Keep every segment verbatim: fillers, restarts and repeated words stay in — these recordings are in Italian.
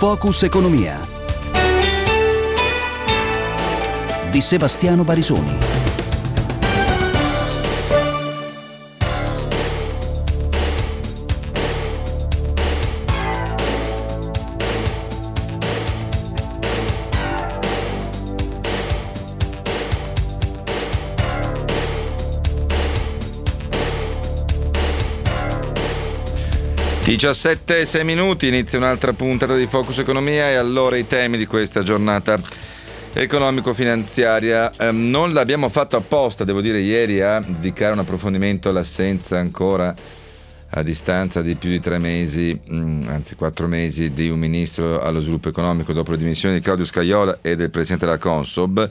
Focus Economia di Sebastiano Barisoni. diciassette e sei minuti, inizia un'altra puntata di Focus Economia e allora i temi di questa giornata economico-finanziaria. Eh, non l'abbiamo fatto apposta, devo dire, ieri a dedicare un approfondimento all'assenza ancora a distanza di più di tre mesi, mh, anzi quattro mesi, di un ministro allo sviluppo economico dopo le dimissioni di Claudio Scajola e del presidente della Consob.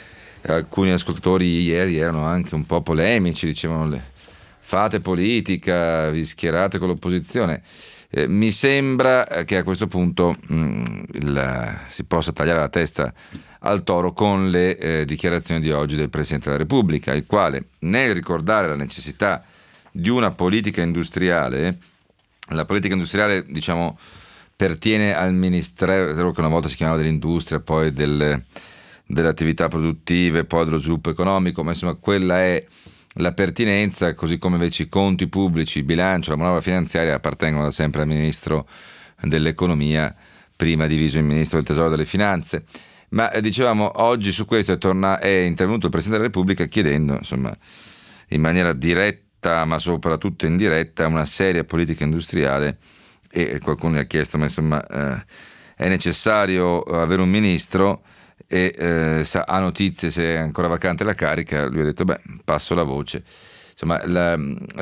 Alcuni ascoltatori ieri erano anche un po' polemici, dicevano le fate politica, vi schierate con l'opposizione. Eh, mi sembra che a questo punto mh, il, si possa tagliare la testa al toro con le eh, dichiarazioni di oggi del Presidente della Repubblica, il quale, nel ricordare la necessità di una politica industriale, la politica industriale, diciamo, pertiene al Ministero che una volta si chiamava dell'industria, poi del, delle attività produttive, poi dello sviluppo economico, ma insomma quella è la pertinenza, così come invece i conti pubblici, il bilancio, la manovra finanziaria appartengono da sempre al Ministro dell'Economia, prima diviso in Ministro del Tesoro e delle Finanze. Ma eh, dicevamo, oggi su questo è, torna- è intervenuto il Presidente della Repubblica chiedendo, insomma, in maniera diretta ma soprattutto indiretta, una seria politica industriale, e qualcuno gli ha chiesto, ma insomma eh, è necessario avere un ministro e eh, sa, ha notizie se è ancora vacante la carica. Lui ha detto beh, passo la voce. Insomma, la,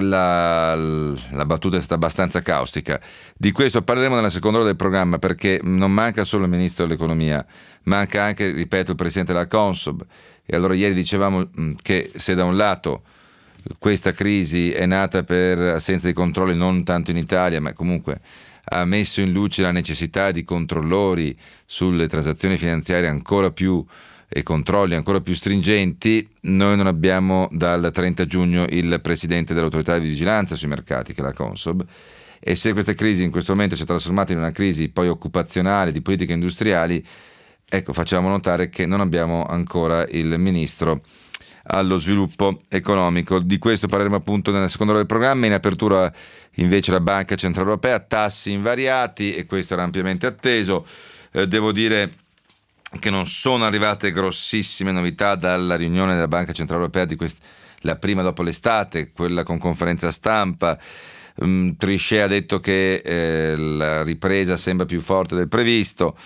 la, la battuta è stata abbastanza caustica. Di questo parleremo nella seconda ora del programma, perché non manca solo il ministro dell'economia, manca anche, ripeto, il presidente della Consob. E allora ieri dicevamo che se da un lato questa crisi è nata per assenza di controlli non tanto in Italia, ma comunque ha messo in luce la necessità di controllori sulle transazioni finanziarie ancora più e controlli ancora più stringenti, noi non abbiamo dal trenta giugno il presidente dell'autorità di vigilanza sui mercati, che è la Consob, e se questa crisi in questo momento si è trasformata in una crisi poi occupazionale, di politiche industriali, ecco, facciamo notare che non abbiamo ancora il ministro allo sviluppo economico. Di questo parleremo appunto nella seconda ora del programma. In apertura invece la Banca Centrale Europea, tassi invariati, e questo era ampiamente atteso. Eh, devo dire che non sono arrivate grossissime novità dalla riunione della Banca Centrale Europea, di quest- la prima dopo l'estate, quella con conferenza stampa. Um, Trichet ha detto che eh, la ripresa sembra più forte del previsto,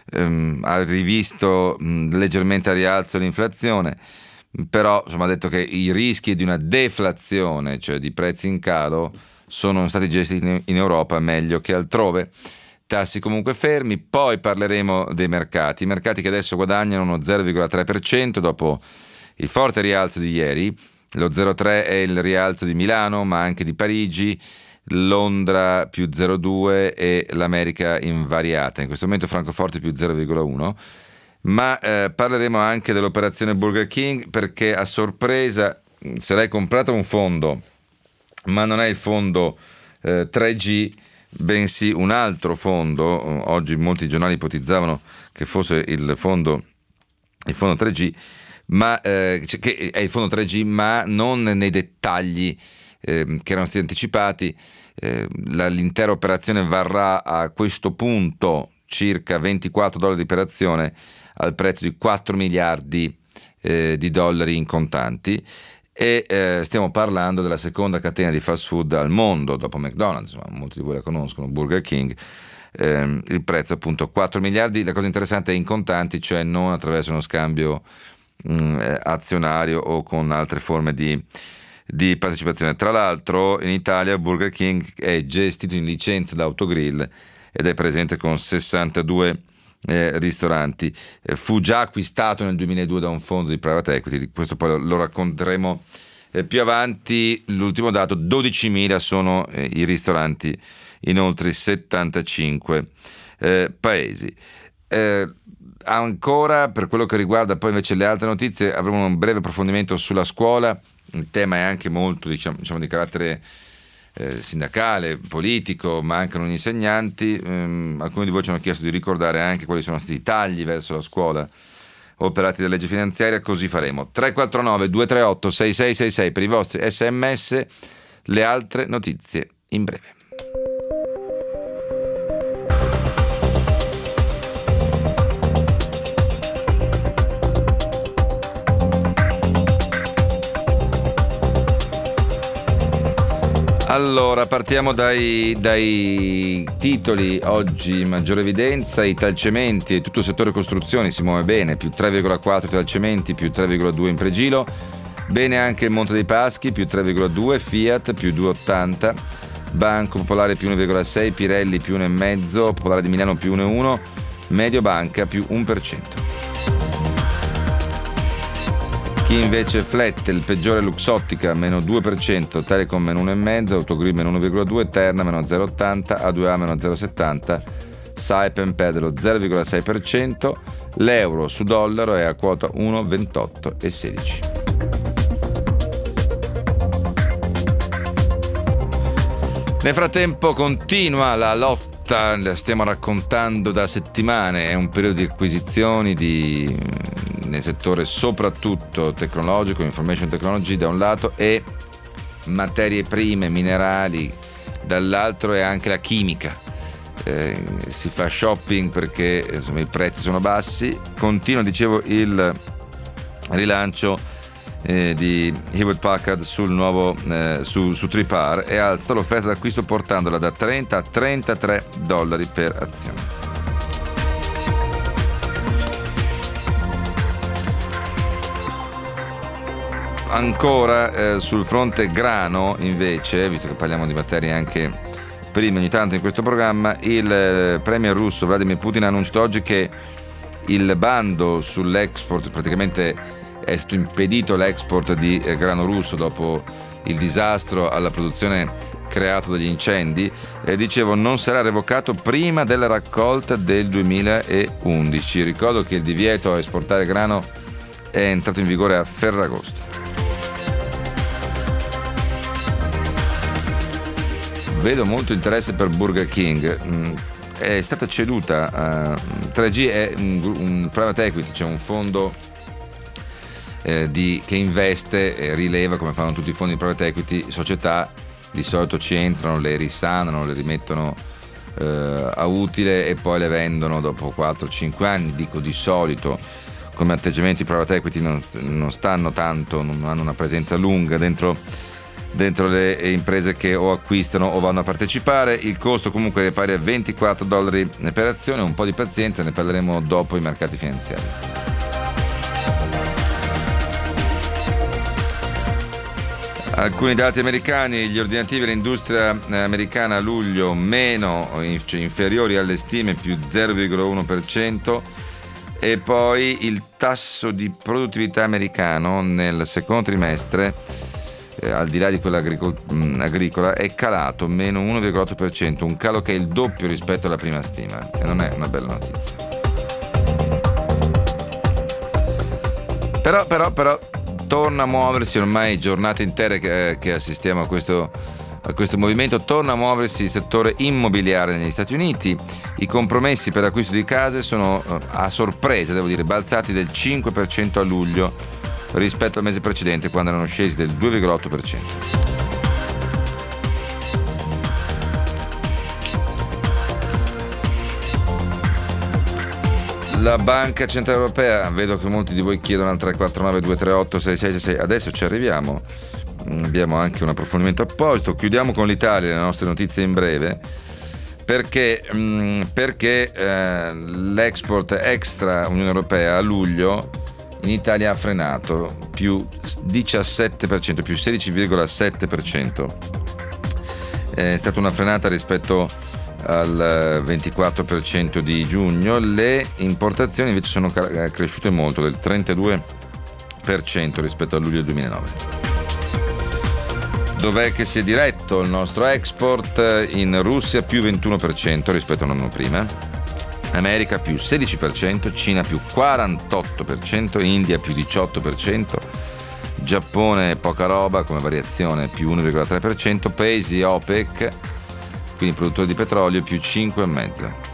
um, ha rivisto um, leggermente a rialzo l'inflazione, però insomma ha detto che i rischi di una deflazione, cioè di prezzi in calo, sono stati gestiti in Europa meglio che altrove. Tassi comunque fermi. Poi parleremo dei mercati, i mercati che adesso guadagnano uno zero virgola tre per cento dopo il forte rialzo di ieri. Lo zero virgola tre è il rialzo di Milano, ma anche di Parigi, Londra più zero virgola due e l'America invariata. In questo momento Francoforte più zero virgola uno. Ma eh, parleremo anche dell'operazione Burger King, perché a sorpresa se l'hai comprato un fondo, ma non è il fondo eh, tre G, bensì un altro fondo. Oggi molti giornali ipotizzavano che fosse il fondo, il fondo tre G, ma eh, che è il fondo tre G, ma non nei dettagli eh, che erano stati anticipati. Eh, la, l'intera operazione varrà a questo punto circa ventiquattro dollari di operazione, al prezzo di quattro miliardi eh, di dollari in contanti, e eh, stiamo parlando della seconda catena di fast food al mondo dopo McDonald's, insomma, molti di voi la conoscono, Burger King. Eh, il prezzo appunto quattro miliardi. La cosa interessante è in contanti, cioè non attraverso uno scambio mh, azionario o con altre forme di, di partecipazione. Tra l'altro in Italia Burger King è gestito in licenza da Autogrill ed è presente con sessantadue Eh, ristoranti. Eh, fu già acquistato nel duemiladue da un fondo di private equity, questo poi lo, lo racconteremo eh, più avanti. L'ultimo dato, dodicimila sono eh, i ristoranti in oltre settantacinque eh, paesi. Eh, ancora per quello che riguarda poi invece le altre notizie, avremo un breve approfondimento sulla scuola. Il tema è anche molto diciamo, diciamo di carattere eh, sindacale, politico, mancano gli insegnanti. Ehm, alcuni di voi ci hanno chiesto di ricordare anche quali sono stati i tagli verso la scuola operati dalla legge finanziaria, così faremo. tre quattro nove due tre otto sei sei sei sei per i vostri sms, le altre notizie in breve. Allora, partiamo dai, dai titoli. Oggi maggiore evidenza: Italcementi e tutto il settore costruzioni si muove bene, più tre virgola quattro Italcementi, più tre virgola due in Pregilo. Bene anche il Monte dei Paschi, più tre virgola due, Fiat più due virgola ottanta, Banco Popolare più uno virgola sei, Pirelli più uno virgola cinque, Popolare di Milano più uno virgola uno, Mediobanca più uno per cento. Chi invece flette, il peggiore Luxottica meno due per cento, Telecom meno uno virgola cinque, Autogrill meno uno virgola due, Terna meno zero virgola ottanta, A due A meno zero virgola settanta, Saipem perde lo zero virgola sei per cento, l'euro su dollaro è a quota uno virgola ventotto e sedici. Nel frattempo continua la lotta, la stiamo raccontando da settimane, è un periodo di acquisizioni di... nel settore soprattutto tecnologico, information technology da un lato, e materie prime, minerali dall'altro, e anche la chimica. Eh, si fa shopping perché insomma i prezzi sono bassi. Continua, dicevo, il rilancio eh, di Hewlett Packard sul nuovo eh, su, su Tripar, e alza l'offerta d'acquisto portandola da trenta a trentatré dollari per azione. Ancora eh, sul fronte grano, invece, visto che parliamo di materie anche prime ogni tanto in questo programma, il eh, premier russo Vladimir Putin ha annunciato oggi che il bando sull'export, praticamente è stato impedito l'export di eh, grano russo dopo il disastro alla produzione creato dagli incendi, eh, dicevo, non sarà revocato prima della raccolta del duemilaundici. Ricordo che il divieto a esportare grano è entrato in vigore a Ferragosto. Vedo molto interesse per Burger King. È stata ceduta uh, tre G è un, un private equity, cioè un fondo eh, di, che investe e rileva, come fanno tutti i fondi di private equity, società. Di solito ci entrano, le risanano, le rimettono eh, a utile e poi le vendono dopo quattro cinque anni. Dico di solito, come atteggiamenti private equity non, non stanno tanto, non hanno una presenza lunga dentro dentro le imprese che o acquistano o vanno a partecipare. Il costo comunque è pari a ventiquattro dollari per azione. Un po' di pazienza, ne parleremo dopo i mercati finanziari. Alcuni dati americani: gli ordinativi all'industria americana a luglio meno, cioè inferiori alle stime, più zero virgola uno per cento, e poi il tasso di produttività americano nel secondo trimestre, Eh, al di là di quella agricol- mh, agricola, è calato meno uno virgola otto per cento, un calo che è il doppio rispetto alla prima stima, e non è una bella notizia. Però, però, però torna a muoversi, ormai giornate intere che, che assistiamo a questo, a questo movimento, torna a muoversi il settore immobiliare negli Stati Uniti. I compromessi per l'acquisto di case sono, a sorpresa devo dire, balzati del cinque per cento a luglio rispetto al mese precedente, quando erano scesi del due virgola otto per cento. La Banca Centrale Europea, vedo che molti di voi chiedono al tre quattro nove due tre otto sei sei sei sei, adesso ci arriviamo, abbiamo anche un approfondimento apposito. Chiudiamo con l'Italia, le nostre notizie in breve, perché, perché eh, l'export extra Unione Europea a luglio in Italia ha frenato, più diciassette per cento, più sedici virgola sette per cento. È stata una frenata rispetto al ventiquattro per cento di giugno. Le importazioni invece sono cresciute molto, del trentadue per cento rispetto a luglio duemilanove. Dov'è che si è diretto il nostro export? In Russia più ventuno per cento rispetto a un anno prima, America più sedici per cento, Cina più quarantotto per cento, India più diciotto per cento, Giappone poca roba come variazione, più uno virgola tre per cento, paesi OPEC, quindi produttori di petrolio, più cinque virgola cinque per cento.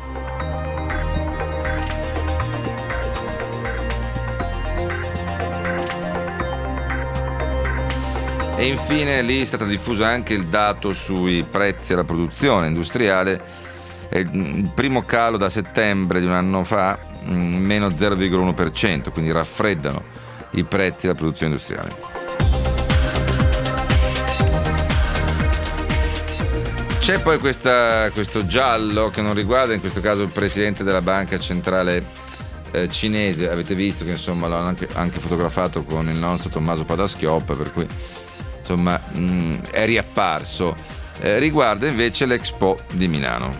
E infine lì è stato diffuso anche il dato sui prezzi alla produzione industriale, è il primo calo da settembre di un anno fa, meno zero virgola uno per cento, quindi raffreddano i prezzi della produzione industriale. C'è poi questa, questo giallo che non riguarda in questo caso il presidente della banca centrale eh, cinese, avete visto che insomma l'hanno anche, anche fotografato con il nostro Tommaso Padoa-Schioppa, per cui insomma mh, è riapparso, eh, riguarda invece l'Expo di Milano,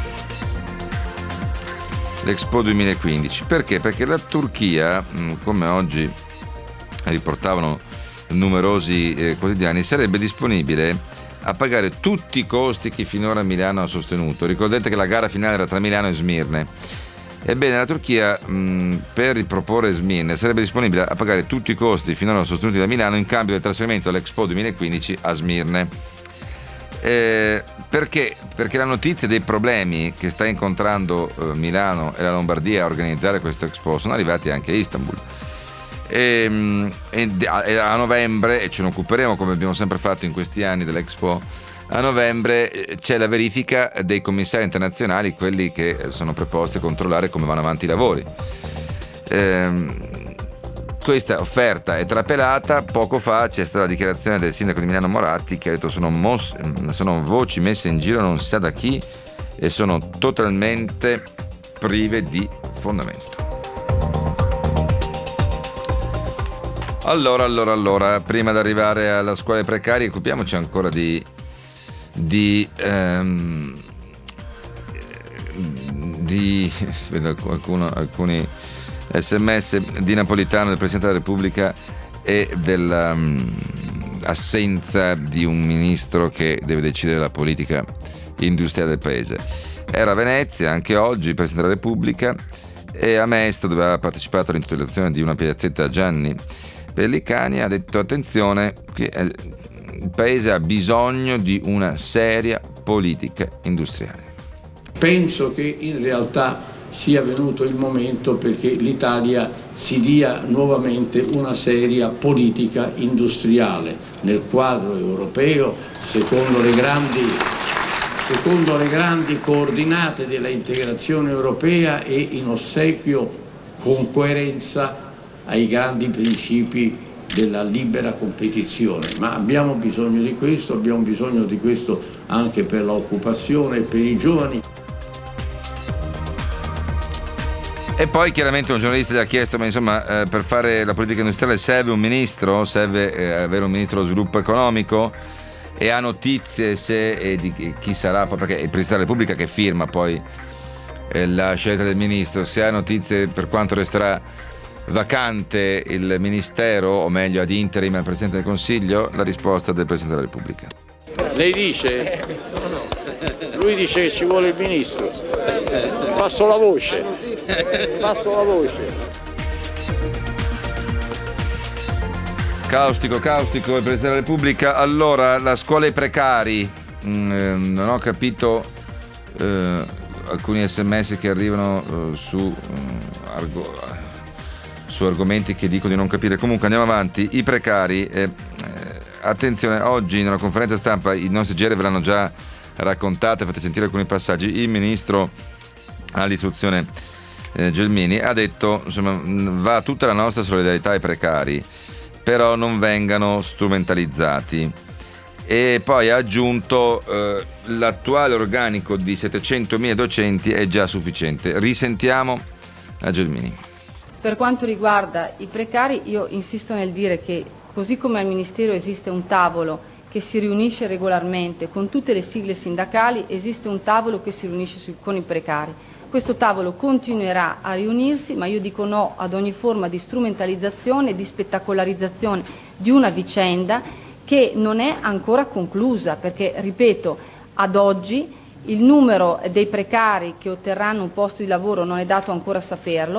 l'Expo duemilaquindici. Perché? Perché la Turchia, mh, come oggi riportavano numerosi eh, quotidiani, sarebbe disponibile a pagare tutti i costi che finora Milano ha sostenuto. Ricordate che la gara finale era tra Milano e Smirne. Ebbene, la Turchia mh, per riproporre Smirne sarebbe disponibile a pagare tutti i costi finora sostenuti da Milano in cambio del trasferimento dell'Expo duemilaquindici a Smirne. Eh, perché? Perché la notizia dei problemi che sta incontrando eh, Milano e la Lombardia a organizzare questo Expo sono arrivati anche a Istanbul. E, e a novembre, e ce ne occuperemo come abbiamo sempre fatto in questi anni dell'Expo, a novembre c'è la verifica dei commissari internazionali, quelli che sono preposti a controllare come vanno avanti i lavori. Ehm, questa offerta è trapelata. Poco fa c'è stata la dichiarazione del sindaco di Milano Moratti che ha detto sono, mos- sono voci messe in giro non si sa da chi e sono totalmente prive di fondamento. Allora, allora, allora, prima di arrivare alla scuola dei precari, occupiamoci ancora di, di, um, di vedo qualcuno, alcuni sms di Napolitano, del Presidente della Repubblica, e dell'assenza um, di un ministro che deve decidere la politica industriale del paese. Era a Venezia anche oggi il Presidente della Repubblica, e a Mesto, dove ha partecipato all'intitolazione di una piazzetta a Gianni Pellicani, ha detto attenzione che il paese ha bisogno di una seria politica industriale. Penso che in realtà sia venuto il momento perché l'Italia si dia nuovamente una seria politica industriale nel quadro europeo, secondo le grandi, secondo le grandi coordinate della integrazione europea e in ossequio con coerenza ai grandi principi della libera competizione. Ma abbiamo bisogno di questo, abbiamo bisogno di questo anche per l'occupazione e per i giovani. E poi chiaramente un giornalista gli ha chiesto, ma insomma eh, per fare la politica industriale serve un ministro, serve eh, avere un ministro dello sviluppo economico, e ha notizie se e di chi sarà, perché è il Presidente della Repubblica che firma poi eh, la scelta del ministro, se ha notizie per quanto resterà vacante il ministero, o meglio ad interim al Presidente del Consiglio. La risposta del Presidente della Repubblica. Lei dice? Lui dice che ci vuole il ministro. Passo la voce. Passo la voce. Caustico, caustico il Presidente della Repubblica. Allora, la scuola ai precari. Mm, non ho capito eh, alcuni sms che arrivano eh, su eh, argo, su argomenti che dico di non capire. Comunque andiamo avanti. I precari, eh, attenzione, oggi in una conferenza stampa i nostri G R ve l'hanno già raccontata, fate sentire alcuni passaggi. Il ministro all'istruzione eh, Gelmini ha detto insomma va tutta la nostra solidarietà ai precari, però non vengano strumentalizzati, e poi ha aggiunto eh, l'attuale organico di settecentomila docenti è già sufficiente. Risentiamo a Gelmini. Per quanto riguarda i precari, io insisto nel dire che così come al Ministero esiste un tavolo che si riunisce regolarmente con tutte le sigle sindacali, esiste un tavolo che si riunisce su, con i precari. Questo tavolo continuerà a riunirsi, ma io dico no ad ogni forma di strumentalizzazione e di spettacolarizzazione di una vicenda che non è ancora conclusa, perché, ripeto, ad oggi il numero dei precari che otterranno un posto di lavoro non è dato ancora saperlo.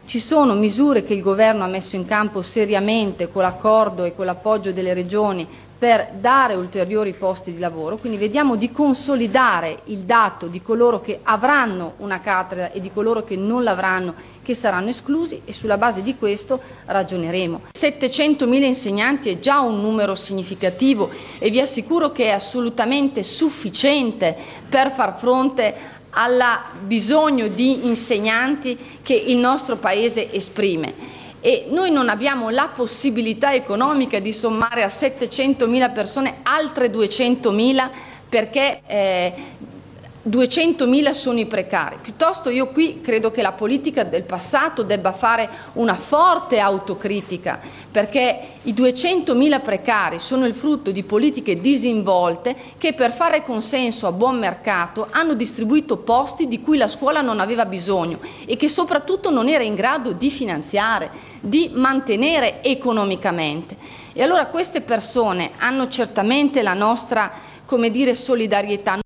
Ci sono misure che il Governo ha messo in campo seriamente con l'accordo e con l'appoggio delle regioni per dare ulteriori posti di lavoro, quindi vediamo di consolidare il dato di coloro che avranno una cattedra e di coloro che non l'avranno, che saranno esclusi, e sulla base di questo ragioneremo. settecentomila insegnanti è già un numero significativo e vi assicuro che è assolutamente sufficiente per far fronte al bisogno di insegnanti che il nostro Paese esprime. E noi non abbiamo la possibilità economica di sommare a settecentomila persone altre duecentomila, perché eh, duecentomila sono i precari. Piuttosto io qui credo che la politica del passato debba fare una forte autocritica, perché i duecentomila precari sono il frutto di politiche disinvolte che, per fare consenso a buon mercato, hanno distribuito posti di cui la scuola non aveva bisogno e che soprattutto non era in grado di finanziare, di mantenere economicamente. E allora queste persone hanno certamente la nostra, come dire, solidarietà.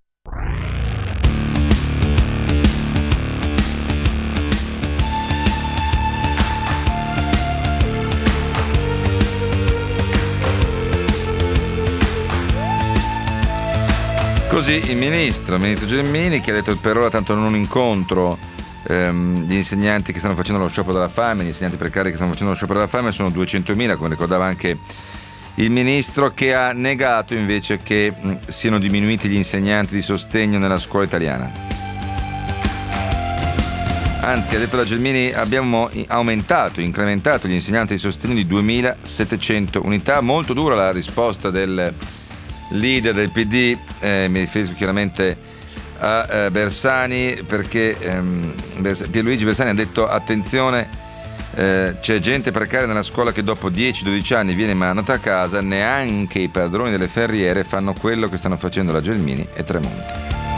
Così il ministro, il ministro Gelmini, che ha detto per ora tanto non incontro ehm, gli insegnanti che stanno facendo lo sciopero della fame, gli insegnanti precari che stanno facendo lo sciopero della fame sono duecentomila, come ricordava anche il ministro, che ha negato invece che mh, siano diminuiti gli insegnanti di sostegno nella scuola italiana. Anzi, ha detto la Gelmini, abbiamo aumentato, incrementato gli insegnanti di sostegno di duemilasettecento unità. Molto dura la risposta del leader del P D, eh, mi riferisco chiaramente a eh, Bersani, perché ehm, Pierluigi Bersani ha detto: attenzione, eh, c'è gente precaria nella scuola che dopo dieci dodici anni viene mandata a casa, neanche i padroni delle ferriere fanno quello che stanno facendo la Gelmini e Tremonti.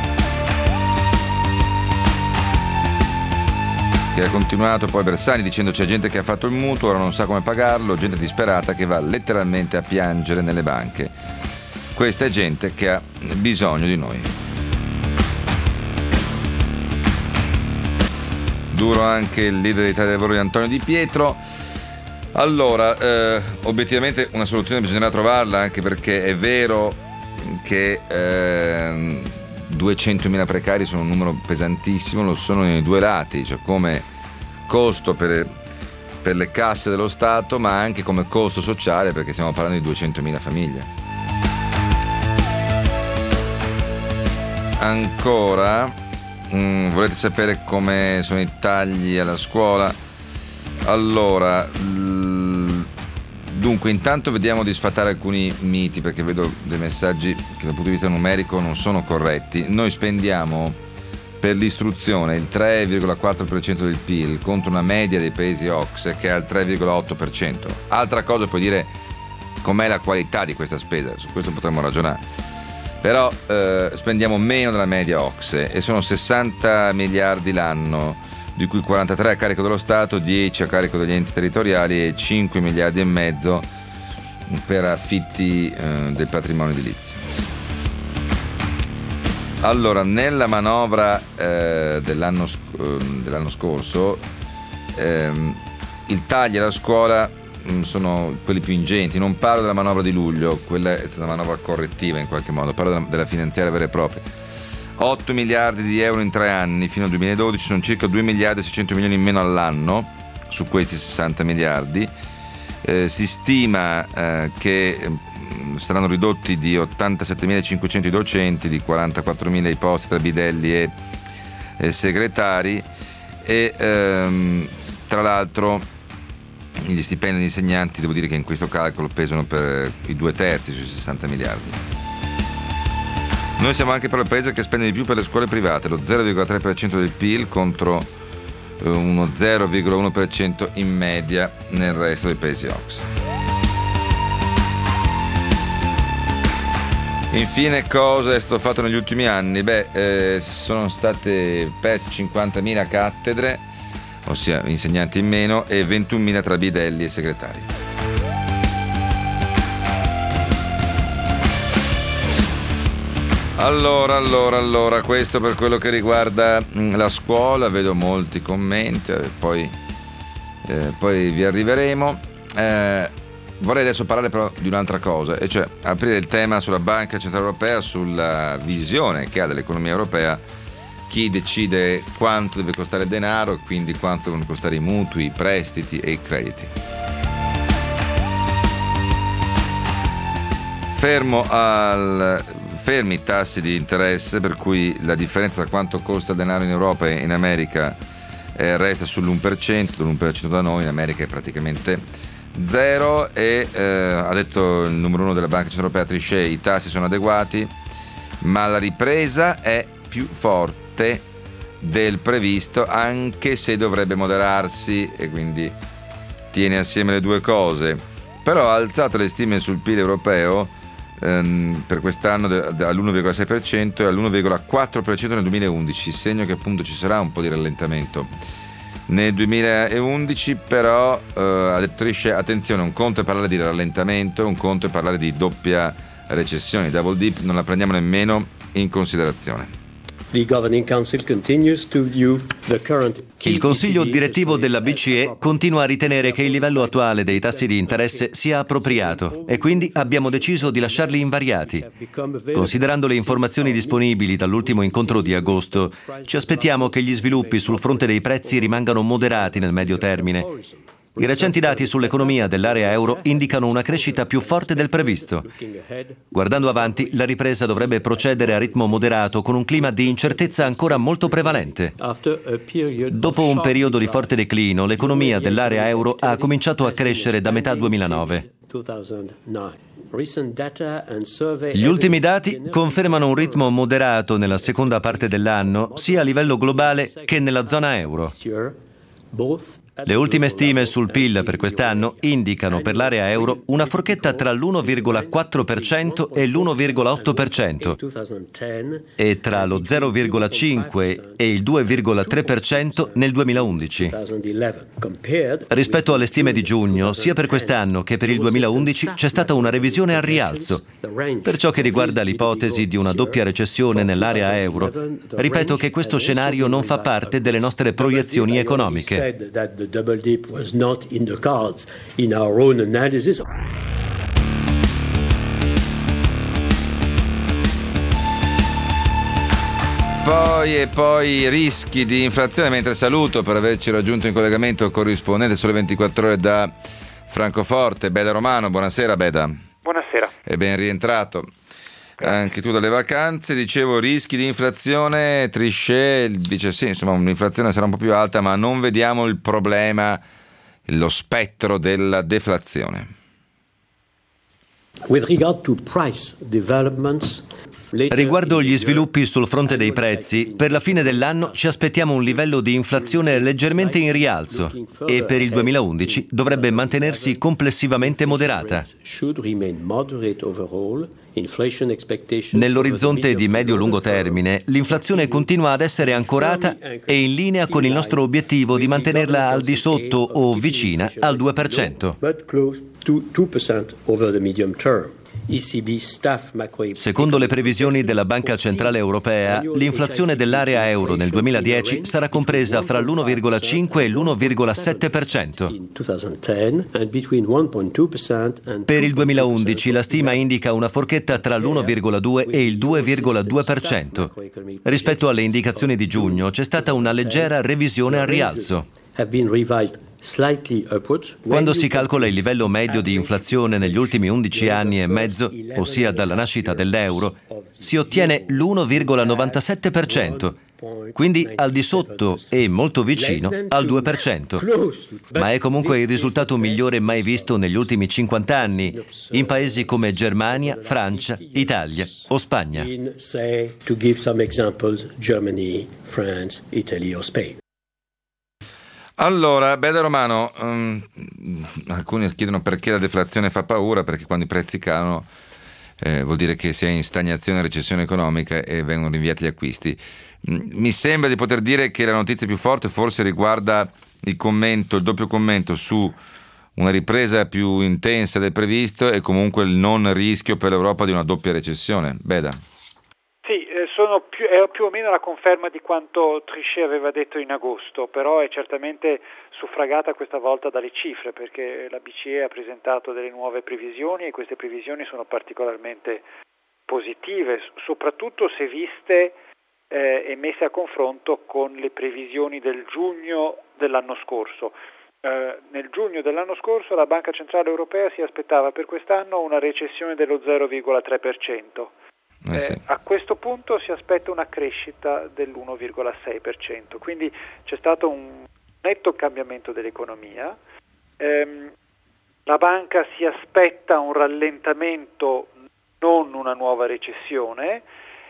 Che ha continuato poi Bersani dicendo: c'è gente che ha fatto il mutuo, ora non sa come pagarlo, gente disperata che va letteralmente a piangere nelle banche. Questa è gente che ha bisogno di noi. Duro anche il leader dell'Italia dei Valori, Antonio Di Pietro. Allora, eh, obiettivamente una soluzione bisognerà trovarla, anche perché è vero che eh, duecentomila precari sono un numero pesantissimo, lo sono nei due lati, cioè come costo per, per le casse dello Stato, ma anche come costo sociale, perché stiamo parlando di duecentomila famiglie. Ancora, mh, volete sapere come sono i tagli alla scuola? Allora, l... dunque intanto vediamo di sfatare alcuni miti, perché vedo dei messaggi che dal punto di vista numerico non sono corretti. Noi spendiamo per l'istruzione il tre virgola quattro per cento del P I L contro una media dei paesi O C S E che è al tre virgola otto per cento. Altra cosa puoi dire com'è la qualità di questa spesa, su questo potremmo ragionare. Però eh, spendiamo meno della media O C S E e sono sessanta miliardi l'anno, di cui quarantatré a carico dello Stato, dieci a carico degli enti territoriali e cinque miliardi e mezzo per affitti eh, del patrimonio edilizio. Allora, nella manovra eh, dell'anno, eh, dell'anno scorso ehm, il taglio alla scuola sono quelli più ingenti. Non parlo della manovra di luglio, quella è stata una manovra correttiva in qualche modo, parlo della, della finanziaria vera e propria. otto miliardi di euro in tre anni fino al duemiladodici, sono circa due miliardi e seicento milioni in meno all'anno su questi sessanta miliardi. Eh, si stima eh, che eh, saranno ridotti di ottantasettemilacinquecento i docenti, di quarantaquattromila i posti tra bidelli e, e segretari, e ehm, tra l'altro gli stipendi degli insegnanti, devo dire che in questo calcolo pesano per i due terzi sui sessanta miliardi. Noi siamo anche però il paese che spende di più per le scuole private, lo zero virgola tre per cento del P I L contro eh, uno zero virgola uno per cento in media nel resto dei paesi O C S E. Infine, cosa è stato fatto negli ultimi anni? Beh, eh, sono state perse cinquantamila cattedre, ossia insegnanti in meno, e ventunomila tra bidelli e segretari. Allora, allora, allora, questo per quello che riguarda la scuola. Vedo molti commenti, poi eh, poi vi arriveremo. Eh, vorrei adesso parlare però di un'altra cosa, e cioè aprire il tema sulla Banca Centrale Europea, sulla visione che ha dell'economia europea, chi decide quanto deve costare il denaro e quindi quanto devono costare i mutui, i prestiti e i crediti. Fermo al, fermi i tassi di interesse, per cui la differenza tra quanto costa il denaro in Europa e in America eh, resta sull'uno per cento, dell'uno per cento da noi, in America è praticamente zero, e eh, ha detto il numero uno della Banca Centrale Europea Trichet, i tassi sono adeguati, ma la ripresa è più forte del previsto, anche se dovrebbe moderarsi, e quindi tiene assieme le due cose. Però ha alzato le stime sul P I L europeo per quest'anno all'uno virgola sei per cento e all'uno virgola quattro per cento nel duemilaundici, segno che appunto ci sarà un po' di rallentamento nel duemilaundici. Però eh, ha detto Trichet, attenzione, un conto è parlare di rallentamento, un conto è parlare di doppia recessione, double dip non la prendiamo nemmeno in considerazione. Il Consiglio direttivo della B C E continua a ritenere che il livello attuale dei tassi di interesse sia appropriato e quindi abbiamo deciso di lasciarli invariati. Considerando le informazioni disponibili dall'ultimo incontro di agosto, ci aspettiamo che gli sviluppi sul fronte dei prezzi rimangano moderati nel medio termine. I recenti dati sull'economia dell'area euro indicano una crescita più forte del previsto. Guardando avanti, la ripresa dovrebbe procedere a ritmo moderato con un clima di incertezza ancora molto prevalente. Dopo un periodo di forte declino, l'economia dell'area euro ha cominciato a crescere da metà duemilanove. Gli ultimi dati confermano un ritmo moderato nella seconda parte dell'anno, sia a livello globale che nella zona euro. Le ultime stime sul P I L per quest'anno indicano per l'area euro una forchetta tra l'uno virgola quattro per cento e l'uno virgola otto per cento e tra lo zero virgola cinque e il due virgola tre per cento nel duemilaundici. Rispetto alle stime di giugno, sia per quest'anno che per il duemilaundici c'è stata una revisione al rialzo. Per ciò che riguarda l'ipotesi di una doppia recessione nell'area euro, ripeto che questo scenario non fa parte delle nostre proiezioni economiche. Double dip was not in the cards in our own analysis. Poi e poi rischi di inflazione, mentre saluto per averci raggiunto in collegamento il corrispondente Sole ventiquattro Ore da Francoforte, Beda Romano. Buonasera Beda. Buonasera. E ben rientrato. Anche tu dalle vacanze. Dicevo, rischi di inflazione, Trichet dice sì, insomma l'inflazione sarà un po' più alta, ma non vediamo il problema, lo spettro della deflazione. With regard to price developments, riguardo gli sviluppi sul fronte dei prezzi, per la fine dell'anno ci aspettiamo un livello di inflazione leggermente in rialzo e per il duemilaundici dovrebbe mantenersi complessivamente moderata. Nell'orizzonte di medio-lungo termine, l'inflazione continua ad essere ancorata e in linea con il nostro obiettivo di mantenerla al di sotto o vicina al due per cento. Secondo le previsioni della Banca Centrale Europea, l'inflazione dell'area euro nel duemiladieci sarà compresa fra l'uno virgola cinque e l'uno virgola sette per cento. Per il duemilaundici la stima indica una forchetta tra l'uno virgola due e il due virgola due per cento. Rispetto alle indicazioni di giugno c'è stata una leggera revisione al rialzo. Quando si calcola il livello medio di inflazione negli ultimi undici anni e mezzo, ossia dalla nascita dell'euro, si ottiene l'uno virgola novantasette per cento, quindi al di sotto e molto vicino al due per cento. Ma è comunque il risultato migliore mai visto negli ultimi cinquanta anni, in paesi come Germania, Francia, Italia o Spagna. Allora, Beda Romano, um, alcuni chiedono perché la deflazione fa paura, perché quando i prezzi calano eh, vuol dire che si è in stagnazione e recessione economica e vengono rinviati gli acquisti. Mi sembra di poter dire che la notizia più forte forse riguarda il commento, il doppio commento su una ripresa più intensa del previsto e comunque il non rischio per l'Europa di una doppia recessione. Beda. Sì, eh, sono più, è più o meno la conferma di quanto Trichet aveva detto in agosto, però è certamente suffragata questa volta dalle cifre, perché la B C E ha presentato delle nuove previsioni e queste previsioni sono particolarmente positive, soprattutto se viste eh, e messe a confronto con le previsioni del giugno dell'anno scorso. Eh, nel giugno dell'anno scorso la Banca Centrale Europea si aspettava per quest'anno una recessione dello zero virgola tre per cento. Eh sì. eh, a questo punto si aspetta una crescita dell'uno virgola sei per cento, quindi c'è stato un netto cambiamento dell'economia. Ehm, la banca si aspetta un rallentamento, non una nuova recessione,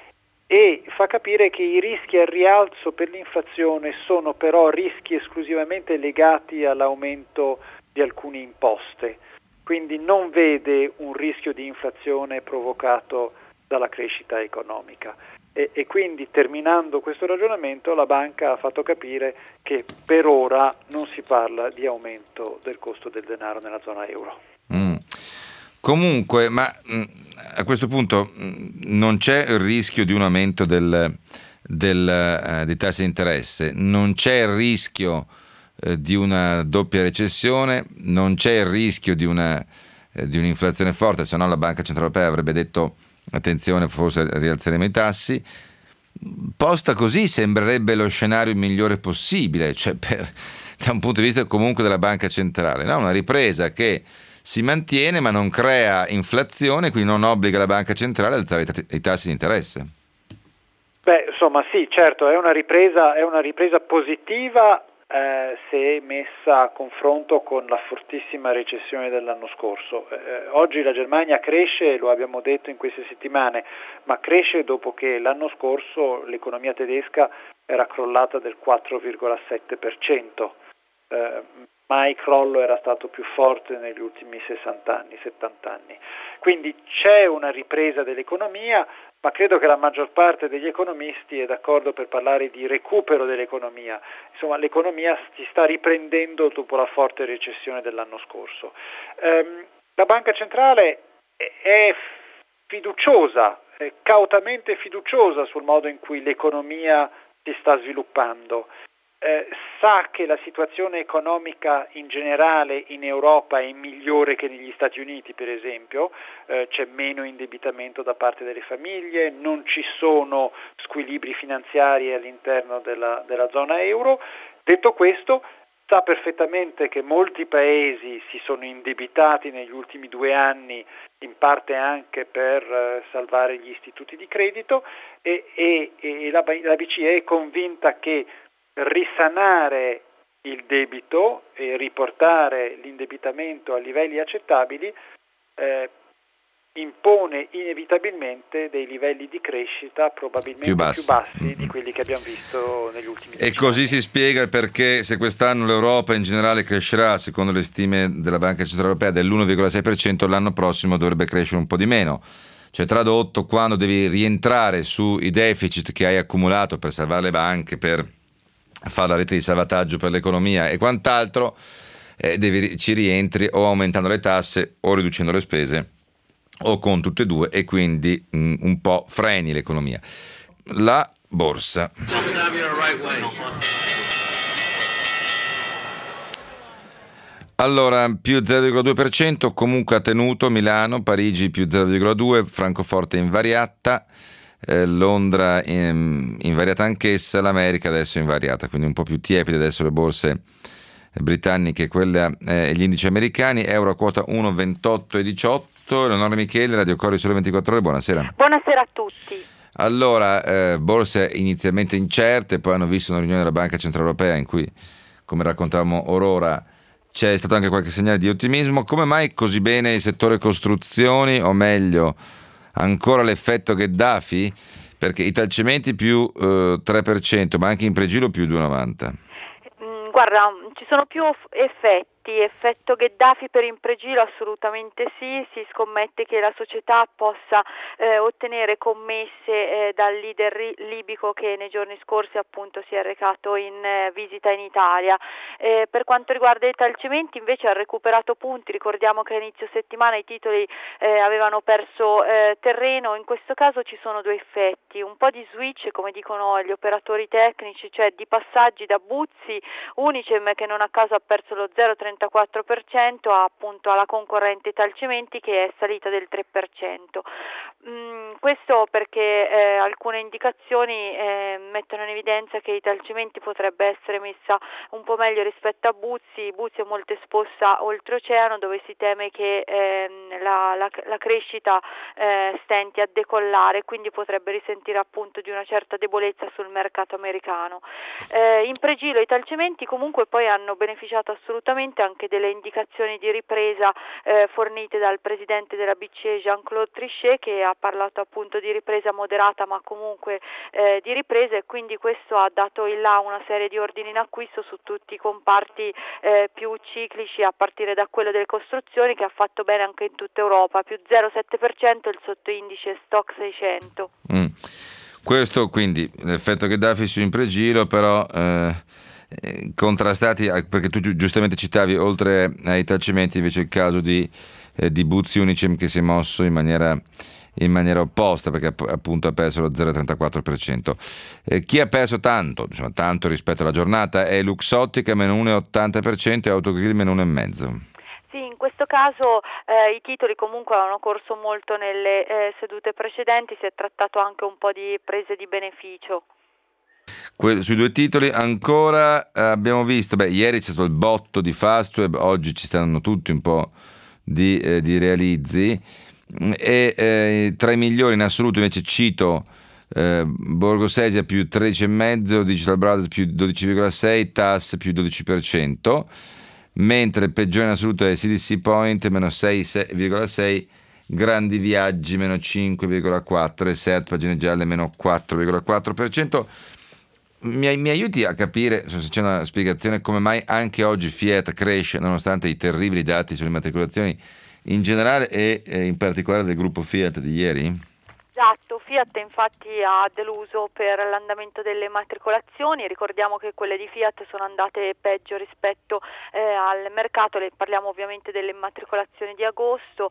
e fa capire che i rischi al rialzo per l'inflazione sono però rischi esclusivamente legati all'aumento di alcune imposte, quindi non vede un rischio di inflazione provocato dalla crescita economica. E, e quindi, terminando questo ragionamento, la banca ha fatto capire che per ora non si parla di aumento del costo del denaro nella zona euro. Mm. Comunque, ma mh, a questo punto mh, non c'è il rischio di un aumento del, del, uh, dei tassi di interesse, non c'è il rischio uh, di una doppia recessione, non c'è il rischio di, una, uh, di un'inflazione forte, se no la Banca Centrale Europea avrebbe detto attenzione, forse rialzeremo i tassi. Posta così sembrerebbe lo scenario migliore possibile, cioè per, da un punto di vista comunque della Banca Centrale, no? Una ripresa che si mantiene ma non crea inflazione, quindi non obbliga la Banca Centrale ad alzare i tassi di interesse. Beh, insomma sì, certo, è una ripresa, è una ripresa positiva eh, se messa a confronto con la fortissima recessione dell'anno scorso. Eh, oggi la Germania cresce, lo abbiamo detto in queste settimane, ma cresce dopo che l'anno scorso l'economia tedesca era crollata del quattro virgola sette per cento. Eh, mai crollo era stato più forte negli ultimi sessanta anni, settanta anni. Quindi c'è una ripresa dell'economia, ma credo che la maggior parte degli economisti è d'accordo per parlare di recupero dell'economia. Insomma, l'economia si sta riprendendo dopo la forte recessione dell'anno scorso. Ehm, la Banca Centrale è fiduciosa, è cautamente fiduciosa sul modo in cui l'economia si sta sviluppando. Eh, sa che la situazione economica in generale in Europa è migliore che negli Stati Uniti, per esempio, eh, c'è meno indebitamento da parte delle famiglie, non ci sono squilibri finanziari all'interno della, della zona euro. Detto questo, sa perfettamente che molti paesi si sono indebitati negli ultimi due anni, in parte anche per eh, salvare gli istituti di credito, e, e, e la, la B C E è convinta che risanare il debito e riportare l'indebitamento a livelli accettabili eh, impone inevitabilmente dei livelli di crescita probabilmente più bassi, più bassi mm-hmm. di quelli che abbiamo visto negli ultimi anni. E così si spiega il perché, se quest'anno l'Europa in generale crescerà, secondo le stime della Banca Centrale Europea, dell'uno virgola sei per cento, l'anno prossimo dovrebbe crescere un po' di meno. Cioè, tradotto, quando devi rientrare sui deficit che hai accumulato per salvare le banche, per fare la rete di salvataggio per l'economia e quant'altro, eh, devi, ci rientri o aumentando le tasse o riducendo le spese o con tutte e due, e quindi mh, un po' freni l'economia. La borsa. Allora, più zero virgola due per cento, comunque ha tenuto Milano, Parigi più zero virgola due, Francoforte invariata, Eh, Londra in, invariata anch'essa, l'America adesso invariata, quindi un po' più tiepide adesso le borse britanniche, quelle, eh, gli indici americani. Euro a quota uno virgola ventotto e diciotto. Eleonora Micheli, Radio Corri Sole ventiquattro Ore, buonasera. Buonasera a tutti. Allora, eh, borse inizialmente incerte, poi hanno visto una riunione della Banca Centrale Europea in cui, come raccontavamo orora, c'è stato anche qualche segnale di ottimismo. Come mai così bene il settore costruzioni, o meglio ancora l'effetto Gheddafi? Perché Italcementi più eh, tre per cento, ma anche Impregilo più due virgola novanta. Guarda, ci sono più effetti. effetti, effetto Gheddafi per Impregilo assolutamente sì, si scommette che la società possa eh, ottenere commesse eh, dal leader ri- libico che nei giorni scorsi appunto si è recato in eh, visita in Italia. Eh, per quanto riguarda i Italcementi invece ha recuperato punti, ricordiamo che a inizio settimana i titoli eh, avevano perso eh, terreno, in questo caso ci sono due effetti, un po' di switch come dicono gli operatori tecnici, cioè di passaggi da Buzzi, Unicem che non a caso ha perso lo zero virgola trentaquattro per cento appunto alla concorrente Italcementi che è salita del tre per cento. Mm, questo perché eh, alcune indicazioni eh, mettono in evidenza che Italcementi potrebbe essere messa un po' meglio rispetto a Buzzi. Buzzi è molto esposta oltreoceano dove si teme che eh, la, la, la crescita eh, stenti a decollare, quindi potrebbe risentire appunto di una certa debolezza sul mercato americano. Eh, Impregilo e Italcementi comunque poi hanno beneficiato assolutamente anche delle indicazioni di ripresa eh, fornite dal presidente della B C E Jean-Claude Trichet, che ha parlato appunto di ripresa moderata ma comunque eh, di ripresa, e quindi questo ha dato il là una serie di ordini in acquisto su tutti i comparti eh, più ciclici, a partire da quello delle costruzioni che ha fatto bene anche in tutta Europa, più zero virgola sette per cento il sottoindice Stock seicento. Mm. Questo quindi l'effetto Gheddafi su Impregilo, però eh, contrastati, perché tu gi- giustamente citavi oltre ai Italcementi invece il caso di, eh, di Buzzi Unicem che si è mosso in maniera, in maniera opposta, perché app- appunto ha perso lo zero virgola trentaquattro per cento. Eh, chi ha perso tanto, insomma, tanto rispetto alla giornata è Luxottica meno uno virgola ottanta per cento e Autogrill meno uno virgola cinque per cento. Sì, in questo caso eh, i titoli comunque hanno corso molto nelle eh, sedute precedenti, si è trattato anche un po' di prese di beneficio. Que- sui due titoli ancora eh, abbiamo visto, beh, ieri c'è stato il botto di Fastweb, oggi ci stanno tutti un po' di, eh, di realizzi, e eh, tra i migliori in assoluto invece cito eh, Borgosesia più tredici virgola cinque, Digital Brothers più dodici virgola sei, T A S più dodici per cento, mentre il peggiore in assoluto è C D C Point meno sei virgola sei, Grandi Viaggi meno cinque virgola quattro e Seat Pagine Gialle meno quattro virgola quattro per cento. Mi, mi aiuti a capire se c'è una spiegazione come mai anche oggi Fiat cresce nonostante i terribili dati sulle immatricolazioni in generale e, e in particolare del gruppo Fiat di ieri? Esatto, Fiat infatti ha deluso per l'andamento delle immatricolazioni, ricordiamo che quelle di Fiat sono andate peggio rispetto eh, al mercato, le parliamo ovviamente delle immatricolazioni di agosto,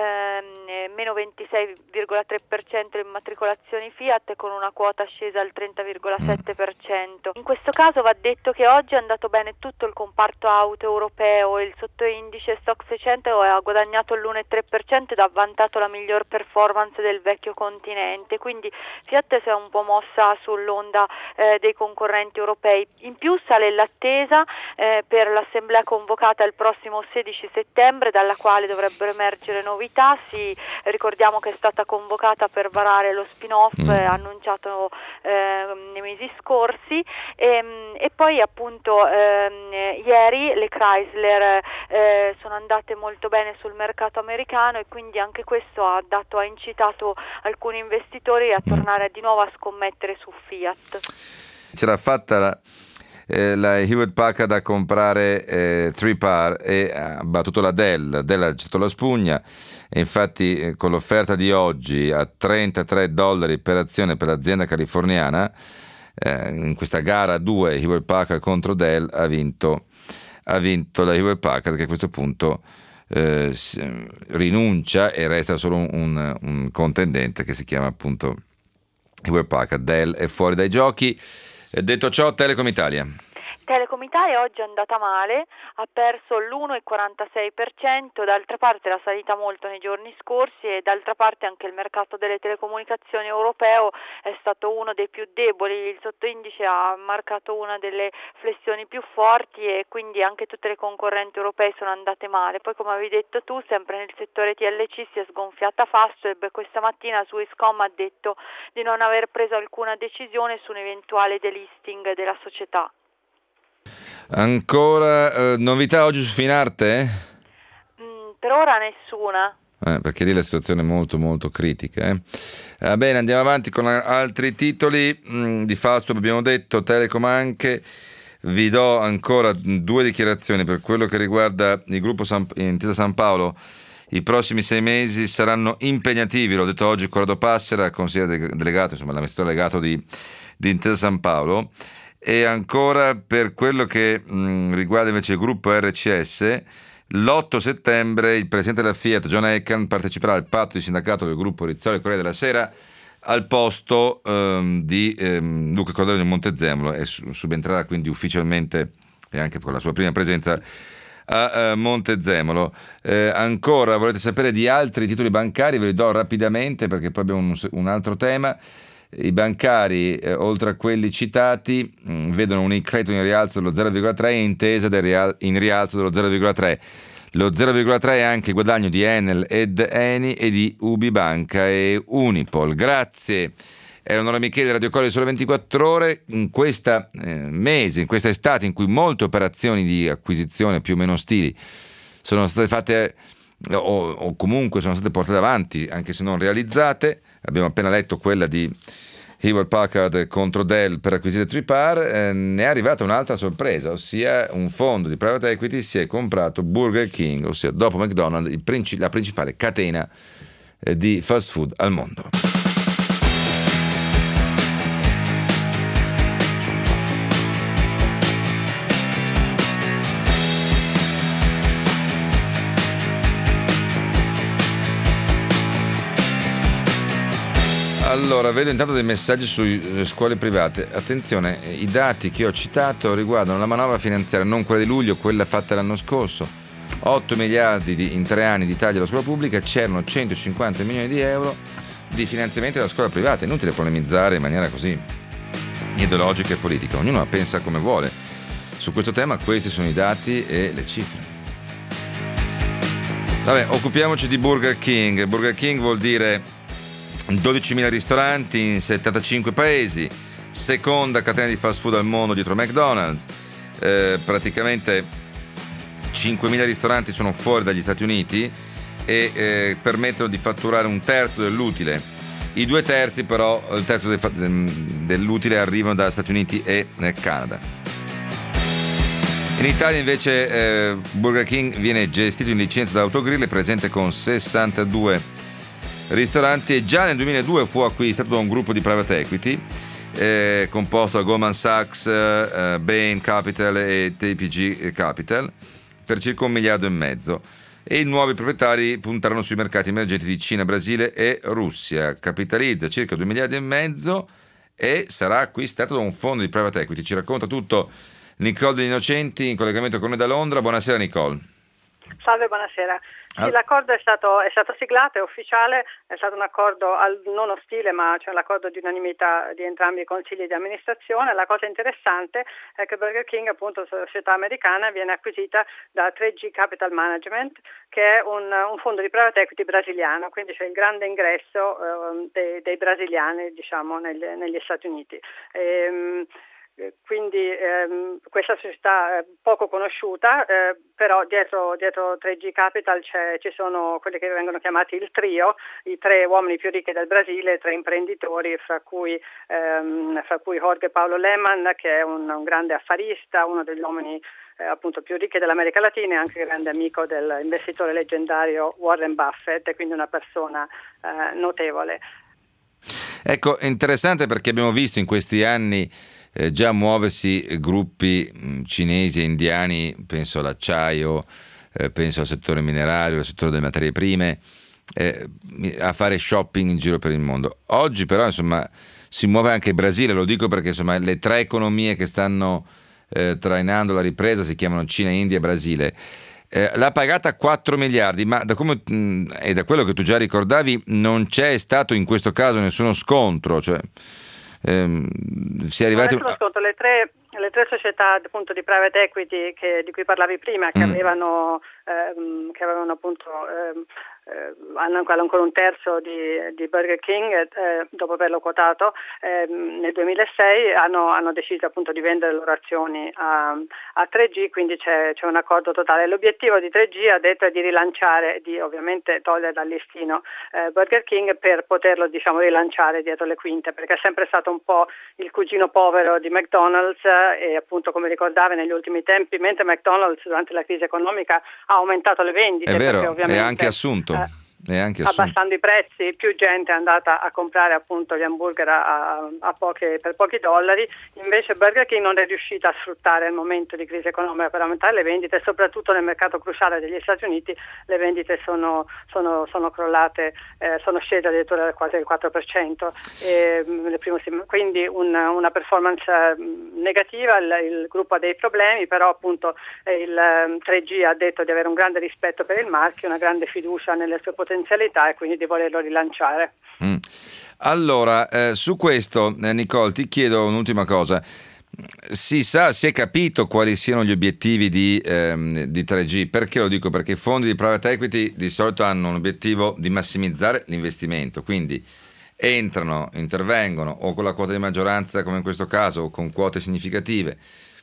ehm, meno ventisei virgola tre per cento le immatricolazioni Fiat con una quota scesa al trenta virgola sette per cento. In questo caso va detto che oggi è andato bene tutto il comparto auto europeo, il sottoindice Stock seicento ha guadagnato l'uno virgola tre per cento ed ha vantato la miglior performance del vecchio continente. Quindi Fiat si è un po' mossa sull'onda eh, dei concorrenti europei. In più sale l'attesa eh, per l'assemblea convocata il prossimo sedici settembre, dalla quale dovrebbero emergere novità. Si, ricordiamo che è stata convocata per varare lo spin-off mm. eh, annunciato eh, nei mesi scorsi, e, e poi appunto eh, ieri le Chrysler eh, sono andate molto bene sul mercato americano, e quindi anche questo ha dato ha incitato alcuni investitori a tornare di nuovo a scommettere su Fiat. C'era fatta la, eh, la Hewlett Packard a comprare eh, Three Par e ha battuto la Dell, Dell ha accettato la spugna, e infatti eh, con l'offerta di oggi a trentatré dollari per azione per l'azienda californiana, eh, in questa gara due Hewlett Packard contro Dell ha vinto, ha vinto la Hewlett Packard, che a questo punto Eh, rinuncia e resta solo un, un contendente che si chiama appunto Hewlett Packard. Dell è fuori dai giochi. Eh, detto ciò, Telecom Italia. Telecom Italia oggi è andata male, ha perso l'uno virgola quarantasei per cento, d'altra parte era salita molto nei giorni scorsi, e d'altra parte anche il mercato delle telecomunicazioni europeo è stato uno dei più deboli, il sottoindice ha marcato una delle flessioni più forti e quindi anche tutte le concorrenti europee sono andate male. Poi, come avevi detto tu, sempre nel settore T L C si è sgonfiata Fastweb. Questa mattina Swisscom ha detto di non aver preso alcuna decisione su un eventuale delisting della società. Ancora eh, novità oggi su Finarte? Mm, per ora nessuna. Eh, perché lì la situazione è molto molto critica. Eh. Va bene, andiamo avanti con altri titoli. Mm, di Fastweb abbiamo detto, Telecom anche. Vi do ancora due dichiarazioni per quello che riguarda il gruppo San, Intesa San Paolo. I prossimi sei mesi saranno impegnativi, l'ho detto oggi Corrado Passera, consigliere delegato, insomma l'amministratore delegato di, di Intesa San Paolo. E ancora per quello che mh, riguarda invece il gruppo R C S, l'otto settembre il presidente della Fiat, John Ekan, parteciperà al patto di sindacato del gruppo Rizzoli e Corriere della Sera al posto ehm, di ehm, Luca Cordero di Montezemolo e subentrerà quindi ufficialmente e anche con la sua prima presenza a uh, Montezemolo. Eh, ancora volete sapere di altri titoli bancari? Ve li do rapidamente perché poi abbiamo un, un altro tema. I bancari, eh, oltre a quelli citati, mh, vedono un credito in rialzo dello zero virgola tre e Intesa del rial- in rialzo dello zero virgola tre. Lo zero virgola tre è anche il guadagno di Enel ed Eni e di Ubibanca e Unipol. Grazie. Era Nora Micheli di Radio Colle Sole ventiquattro Ore. In questa eh, mese, in questa estate in cui molte operazioni di acquisizione più o meno ostili sono state fatte o, o comunque sono state portate avanti anche se non realizzate, abbiamo appena letto quella di Hewlett Packard contro Dell per acquisire Tripar, eh, ne è arrivata un'altra sorpresa, ossia un fondo di private equity si è comprato Burger King, ossia dopo McDonald's il princi- la principale catena eh, di fast food al mondo. Allora, vedo intanto dei messaggi sulle scuole private. Attenzione, i dati che ho citato riguardano la manovra finanziaria, non quella di luglio, quella fatta l'anno scorso. otto miliardi di, in tre anni di tagli alla scuola pubblica, c'erano centocinquanta milioni di euro di finanziamenti alla scuola privata. È inutile polemizzare in maniera così ideologica e politica. Ognuno la pensa come vuole. Su questo tema questi sono i dati e le cifre. Vabbè, occupiamoci di Burger King. Burger King vuol dire dodicimila ristoranti in settantacinque paesi, seconda catena di fast food al mondo dietro McDonald's, eh, praticamente cinquemila ristoranti sono fuori dagli Stati Uniti e eh, permettono di fatturare un terzo dell'utile. I due terzi però, il terzo dell'utile arrivano da Stati Uniti e Canada. In Italia invece eh, Burger King viene gestito in licenza da Autogrill, è presente con sessantadue ristoranti e già nel duemiladue fu acquistato da un gruppo di private equity eh, composto da Goldman Sachs, eh, Bain Capital e T P G Capital per circa un miliardo e mezzo e i nuovi proprietari puntarono sui mercati emergenti di Cina, Brasile e Russia. Capitalizza circa due miliardi e mezzo e sarà acquistato da un fondo di private equity. Ci racconta tutto Nicole Degli Innocenti in collegamento con noi da Londra. Buonasera Nicole. Salve, buonasera. Sì, l'accordo è stato, è stato siglato, è ufficiale, è stato un accordo al, non ostile, ma c'è cioè l'accordo di unanimità di entrambi i consigli di amministrazione. La cosa interessante è che Burger King, appunto società americana, viene acquisita da tre G Capital Management, che è un, un fondo di private equity brasiliano, quindi c'è il grande ingresso eh, dei, dei brasiliani, diciamo, negli, negli Stati Uniti. E, quindi ehm, questa società è poco conosciuta, eh, però dietro, dietro tre G Capital c'è, ci sono quelli che vengono chiamati il trio, i tre uomini più ricchi del Brasile, tre imprenditori, fra cui, ehm, fra cui Jorge Paulo Lemann, che è un, un grande affarista, uno degli uomini eh, appunto più ricchi dell'America Latina e anche grande amico dell'investitore leggendario Warren Buffett, e quindi una persona eh, notevole. Ecco, interessante perché abbiamo visto in questi anni Eh, già muoversi gruppi mh, cinesi e indiani, penso all'acciaio, eh, penso al settore minerario, al settore delle materie prime, eh, a fare shopping in giro per il mondo. Oggi però insomma si muove anche il Brasile, lo dico perché insomma le tre economie che stanno eh, trainando la ripresa si chiamano Cina, India e Brasile. Eh, l'ha pagata quattro miliardi, ma da come mh, e da quello che tu già ricordavi non c'è stato in questo caso nessuno scontro, cioè Ehm, si è arrivati a... le, tre, le tre società appunto di private equity che, di cui parlavi prima che mm. avevano ehm, che avevano appunto ehm, eh, hanno ancora un terzo di, di Burger King, eh, dopo averlo quotato eh, nel duemilasei, hanno, hanno deciso appunto di vendere le loro azioni a, a tre G, quindi c'è, c'è un accordo totale. L'obiettivo di tre G, ha detto, è di rilanciare, di ovviamente togliere dal listino eh, Burger King per poterlo, diciamo, rilanciare dietro le quinte, perché è sempre stato un po' il cugino povero di McDonald's eh, e appunto, come ricordava, negli ultimi tempi, mentre McDonald's durante la crisi economica ha aumentato le vendite, è vero, perché ovviamente è anche assunto. Eh, E anche abbassando i prezzi, più gente è andata a comprare appunto gli hamburger a, a poche, per pochi dollari. Invece Burger King non è riuscita a sfruttare il momento di crisi economica per aumentare le vendite, e soprattutto nel mercato cruciale degli Stati Uniti le vendite sono, sono, sono crollate, eh, sono scese addirittura quasi del quattro per cento, e, nel primo, quindi un, una performance negativa. Il, il gruppo ha dei problemi, però appunto eh, il tre G ha detto di avere un grande rispetto per il marchio, una grande fiducia nelle sue potenzialità e quindi di volerlo rilanciare. Mm. Allora, eh, su questo, eh, Nicole, ti chiedo un'ultima cosa. Si sa, si è capito quali siano gli obiettivi di, ehm, di tre G? Perché lo dico? Perché i fondi di private equity di solito hanno un obiettivo di massimizzare l'investimento, quindi entrano, intervengono o con la quota di maggioranza, come in questo caso, o con quote significative,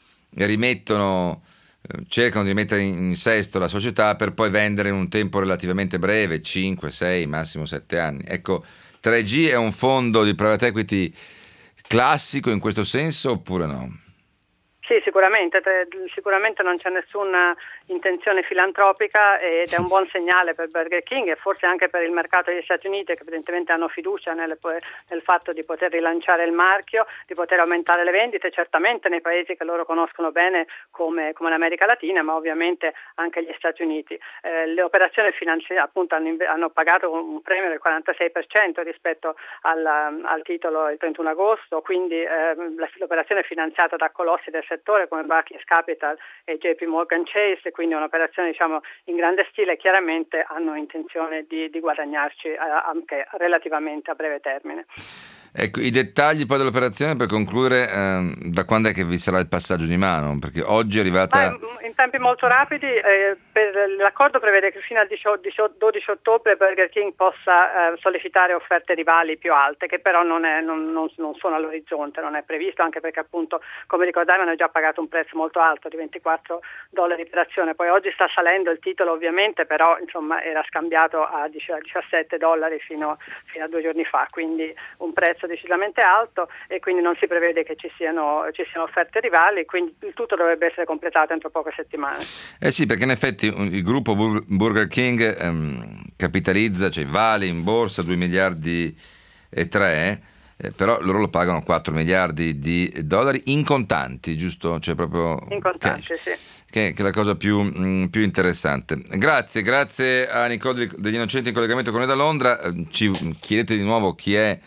rimettono, cercano di mettere in sesto la società per poi vendere in un tempo relativamente breve, cinque, sei, massimo sette anni. Ecco, tre G è un fondo di private equity classico in questo senso oppure no? Sì, sicuramente, sicuramente non c'è nessuna intenzione filantropica ed è un buon segnale per Burger King e forse anche per il mercato degli Stati Uniti, che evidentemente hanno fiducia nel, nel fatto di poter rilanciare il marchio, di poter aumentare le vendite, certamente nei paesi che loro conoscono bene come, come l'America Latina, ma ovviamente anche gli Stati Uniti. Eh, le operazioni finanziarie appunto hanno, hanno pagato un premio del quarantasei per cento rispetto al, al titolo il trentuno agosto, quindi eh, l'operazione è finanziata da colossi del settore come Barclays Capital e J P Morgan Chase, quindi un'operazione, diciamo, in grande stile. Chiaramente hanno intenzione di, di guadagnarci eh, anche relativamente a breve termine. Ecco, i dettagli poi dell'operazione, per concludere, ehm, da quando è che vi sarà il passaggio di mano? Perché oggi è arrivata... Ah, in tempi molto rapidi, eh, per, l'accordo prevede che fino al dodici ottobre Burger King possa eh, sollecitare offerte rivali più alte, che però non, è, non, non, non sono all'orizzonte, non è previsto, anche perché appunto, come ricordavo, hanno già pagato un prezzo molto alto di ventiquattro dollari per azione. Poi oggi sta salendo il titolo ovviamente, però insomma era scambiato a diciassette dollari fino, fino a due giorni fa, quindi un prezzo decisamente alto, e quindi non si prevede che ci siano, ci siano offerte rivali, quindi il tutto dovrebbe essere completato entro poche settimane. Eh sì, perché in effetti il gruppo Burger King ehm, capitalizza, cioè vale in borsa due miliardi e tre, eh, però loro lo pagano quattro miliardi di dollari in contanti, giusto? Cioè proprio in contanti, cash, sì. Che, che è la cosa più, mh, più interessante. Grazie, grazie a Nicole degli Innocenti in collegamento con noi da Londra. Ci chiedete di nuovo chi è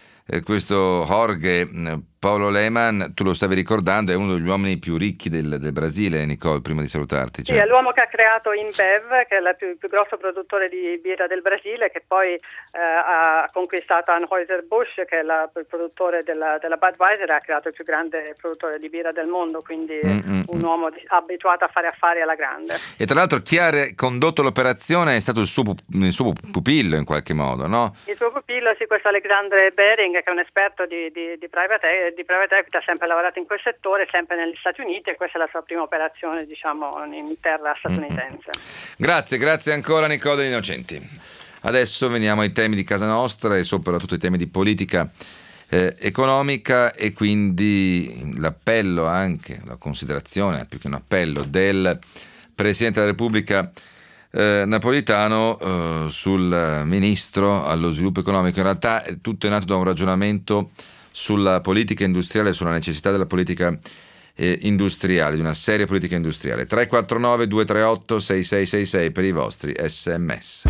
questo Jorge Paulo Lemann. Tu lo stavi ricordando, è uno degli uomini più ricchi del, del Brasile, Nicole, prima di salutarti. Cioè. Sì, è l'uomo che ha creato InBev, che è il più, più grosso produttore di birra del Brasile, che poi eh, ha conquistato Anheuser-Busch, che è la, il produttore della, della Budweiser, e ha creato il più grande produttore di birra del mondo, quindi Mm-mm. un uomo di, abituato a fare affari alla grande. E tra l'altro chi ha condotto l'operazione è stato il suo, il suo pupillo in qualche modo, no? Il suo pupillo, sì, questo Alexandre Bering, che è un esperto di, di, di private di private equity, ha sempre lavorato in quel settore, sempre negli Stati Uniti, e questa è la sua prima operazione, diciamo, in terra statunitense. Mm-hmm. Grazie, grazie ancora Nicole degli Innocenti. Adesso veniamo ai temi di casa nostra e soprattutto ai temi di politica eh, economica, e quindi l'appello, anche la considerazione, più che un appello, del Presidente della Repubblica Eh, Napolitano eh, sul ministro allo sviluppo economico. In realtà tutto è nato da un ragionamento sulla politica industriale, sulla necessità della politica eh, industriale, di una seria politica industriale. Tre quattro nove due tre otto sei sei sei sei per i vostri sms.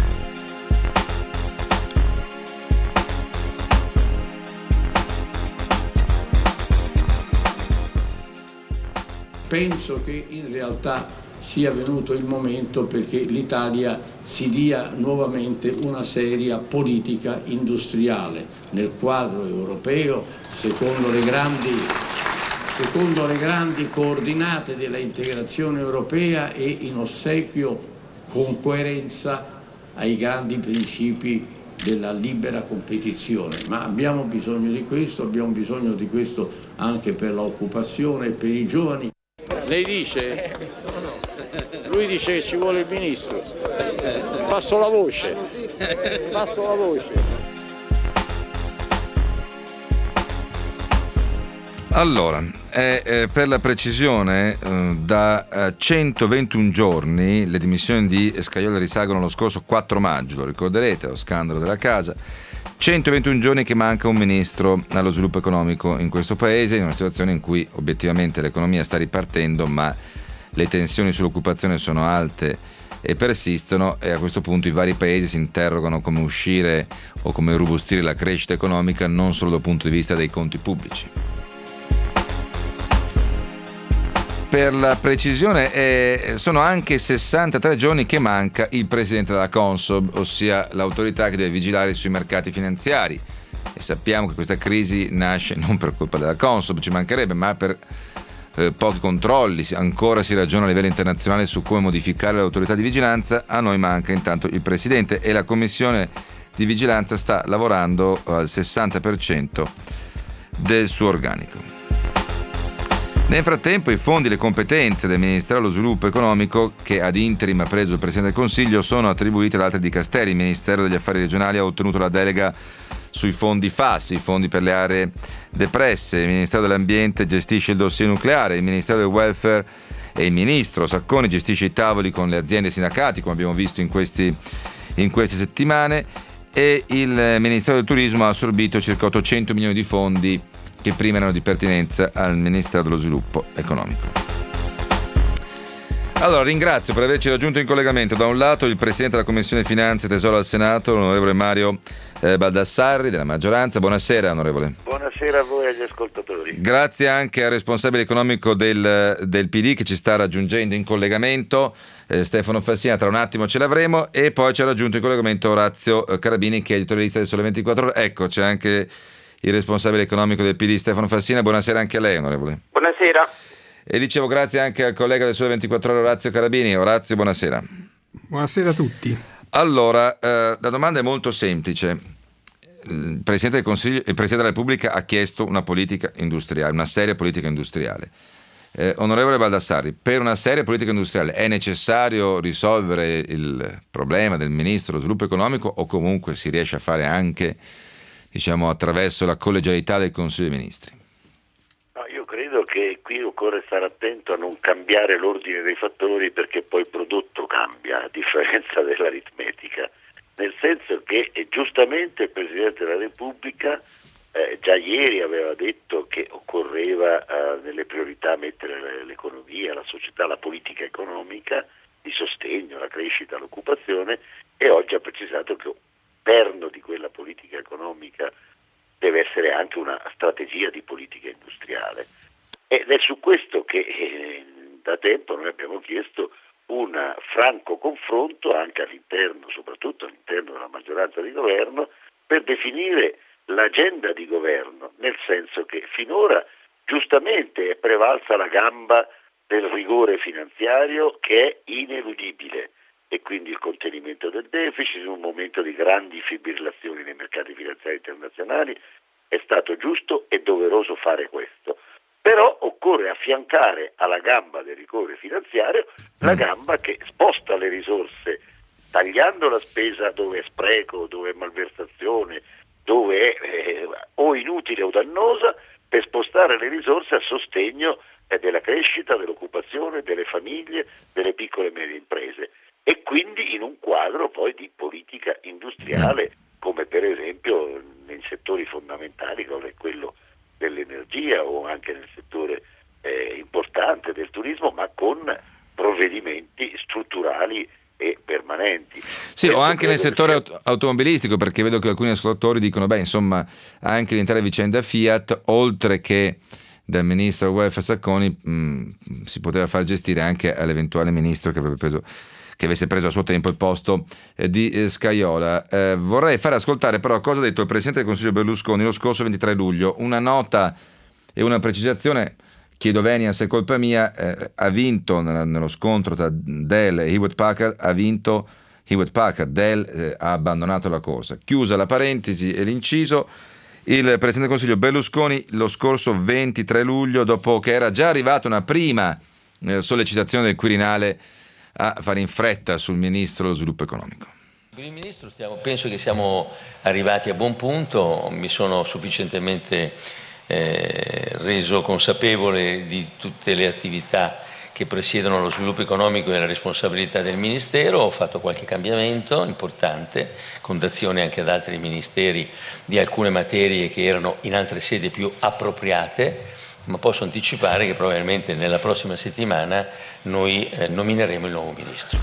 Penso che in realtà sia venuto il momento perché l'Italia si dia nuovamente una seria politica industriale nel quadro europeo, secondo le grandi, secondo le grandi coordinate della integrazione europea e in ossequio con coerenza ai grandi principi della libera competizione, ma abbiamo bisogno di questo, abbiamo bisogno di questo anche per l'occupazione e per i giovani. Lei dice? Lui dice che ci vuole il ministro. Passo la voce. Passo la voce. Allora, eh, eh, per la precisione, eh, da eh, centoventuno giorni le dimissioni di Scajola risalgono allo scorso quattro maggio, lo ricorderete, lo scandalo della casa. centoventuno giorni che manca un ministro allo sviluppo economico in questo paese, in una situazione in cui obiettivamente l'economia sta ripartendo, ma le tensioni sull'occupazione sono alte e persistono, e a questo punto i vari paesi si interrogano come uscire o come robustire la crescita economica, non solo dal punto di vista dei conti pubblici. Per la precisione eh, sono anche sessantatré giorni che manca il presidente della Consob, ossia l'autorità che deve vigilare sui mercati finanziari, e sappiamo che questa crisi nasce non per colpa della Consob, ci mancherebbe, ma per eh, pochi controlli. Ancora si ragiona a livello internazionale su come modificare l'autorità di vigilanza. A noi manca intanto il presidente e la commissione di vigilanza sta lavorando al sessanta per cento del suo organico. Nel frattempo i fondi e le competenze del Ministero dello Sviluppo Economico, che ad interim ha preso il Presidente del Consiglio, sono attribuiti ad altri dicasteri. Il Ministero degli Affari Regionali ha ottenuto la delega sui fondi F A S, i fondi per le aree depresse. Il Ministero dell'Ambiente gestisce il dossier nucleare, il Ministero del Welfare e il Ministro Sacconi gestisce i tavoli con le aziende e i sindacati, come abbiamo visto in, questi, in queste settimane, e il Ministero del Turismo ha assorbito circa ottocento milioni di fondi che prima erano di pertinenza al Ministero dello Sviluppo Economico. Allora, ringrazio per averci raggiunto in collegamento da un lato il Presidente della Commissione Finanze e Tesoro al Senato, l'onorevole Mario eh, Baldassarri della maggioranza. Buonasera, onorevole. Buonasera a voi e agli ascoltatori. Grazie anche al responsabile economico del, del P D che ci sta raggiungendo in collegamento, eh, Stefano Fassina. Tra un attimo ce l'avremo, e poi ci ha raggiunto in collegamento Orazio Carabini, che è editorialista del Sole ventiquattro Ore. Ecco, c'è anche il responsabile economico del P D, Stefano Fassina. Buonasera anche a lei, onorevole. Buonasera. E dicevo grazie anche al collega del Sole ventiquattro Ore, Orazio Carabini. Orazio, buonasera. Buonasera a tutti. Allora, eh, la domanda è molto semplice. Il Presidente del Consiglio, il Presidente della Repubblica ha chiesto una politica industriale, una seria politica industriale. Eh, onorevole Baldassarri, per una seria politica industriale è necessario risolvere il problema del Ministro dello Sviluppo Economico, o comunque si riesce a fare anche, diciamo, attraverso la collegialità del Consiglio dei Ministri? No, io credo che qui occorre stare attento a non cambiare l'ordine dei fattori, perché poi il prodotto cambia, a differenza dell'aritmetica, nel senso che eh, giustamente il Presidente della Repubblica eh, già ieri aveva detto che occorreva eh, nelle priorità mettere l'economia, la società, la politica economica di sostegno, la crescita, l'occupazione, e oggi ha precisato che all'interno di quella politica economica deve essere anche una strategia di politica industriale, ed è su questo che eh, da tempo noi abbiamo chiesto un franco confronto anche all'interno, soprattutto all'interno della maggioranza di governo, per definire l'agenda di governo, nel senso che finora giustamente è prevalsa la gamba del rigore finanziario, che è ineludibile, e quindi il contenimento del deficit in un momento di grandi fibrillazioni nei mercati finanziari internazionali. È stato giusto e doveroso fare questo, però occorre affiancare alla gamba del rigore finanziario la gamba che sposta le risorse, tagliando la spesa dove è spreco, dove è malversazione, dove è eh, o inutile o dannosa, per spostare le risorse a sostegno eh, della crescita, dell'occupazione, delle famiglie, delle piccole e medie imprese, e quindi in un quadro poi di politica industriale, come per esempio nei settori fondamentali come quello dell'energia, o anche nel settore eh, importante del turismo, ma con provvedimenti strutturali e permanenti. Sì, o anche nel settore sia... automobilistico, perché vedo che alcuni ascoltatori dicono, beh, insomma, anche l'intera vicenda Fiat, oltre che dal ministro del welfare Sacconi, mh, si poteva far gestire anche all'eventuale ministro che avrebbe preso che avesse preso a suo tempo il posto eh, di eh, Scajola. Eh, vorrei fare ascoltare però cosa ha detto il Presidente del Consiglio Berlusconi lo scorso ventitré luglio, una nota e una precisazione. Chiedo venia se è colpa mia, eh, ha vinto nella, nello scontro tra Dell e Hewlett Packard, ha vinto Hewlett Packard. Dell eh, ha abbandonato la corsa. Chiusa la parentesi e l'inciso, il Presidente del Consiglio Berlusconi lo scorso ventitré luglio, dopo che era già arrivata una prima eh, sollecitazione del Quirinale a fare in fretta sul Ministro dello Sviluppo Economico. Per il Ministro stiamo, penso che siamo arrivati a buon punto, mi sono sufficientemente eh, reso consapevole di tutte le attività che presiedono lo sviluppo economico e la responsabilità del Ministero. Ho fatto qualche cambiamento importante, con dazione anche ad altri ministeri di alcune materie che erano in altre sedi più appropriate, ma posso anticipare che probabilmente nella prossima settimana noi eh, nomineremo il nuovo Ministro.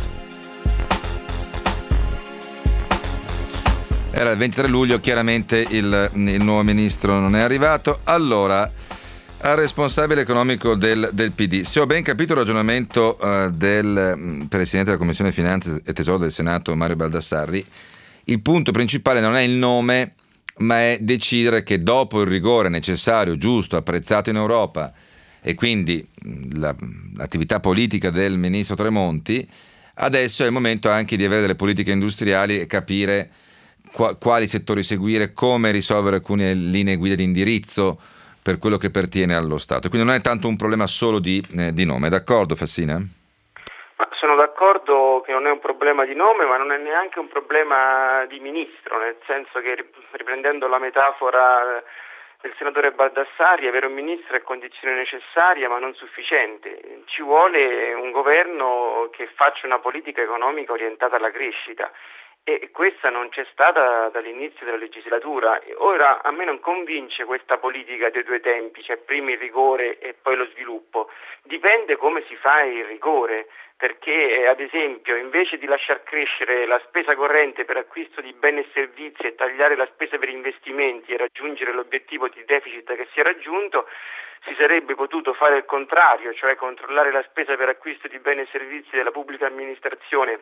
Era il ventitré luglio, chiaramente il, il nuovo Ministro non è arrivato. Allora, al responsabile economico del, del P D. Se ho ben capito il ragionamento uh, del Presidente della Commissione Finanze e Tesoro del Senato, Mario Baldassarri, il punto principale non è il nome, ma è decidere che dopo il rigore necessario, giusto, apprezzato in Europa, e quindi la, l'attività politica del Ministro Tremonti, adesso è il momento anche di avere delle politiche industriali e capire qua, quali settori seguire, come risolvere alcune linee guida di indirizzo per quello che pertiene allo Stato. Quindi non è tanto un problema solo di, eh, di nome. D'accordo, Fassina? Ma sono d'accordo che non è un problema di nome, ma non è neanche un problema di ministro, nel senso che, riprendendo la metafora del senatore Baldassarri, avere un ministro è condizione necessaria ma non sufficiente. Ci vuole un governo che faccia una politica economica orientata alla crescita. E questa non c'è stata dall'inizio della legislatura. Ora a me non convince questa politica dei due tempi, cioè prima il rigore e poi lo sviluppo. Dipende come si fa il rigore, perché ad esempio invece di lasciar crescere la spesa corrente per acquisto di beni e servizi e tagliare la spesa per investimenti e raggiungere l'obiettivo di deficit che si è raggiunto, si sarebbe potuto fare il contrario, cioè controllare la spesa per acquisto di beni e servizi della pubblica amministrazione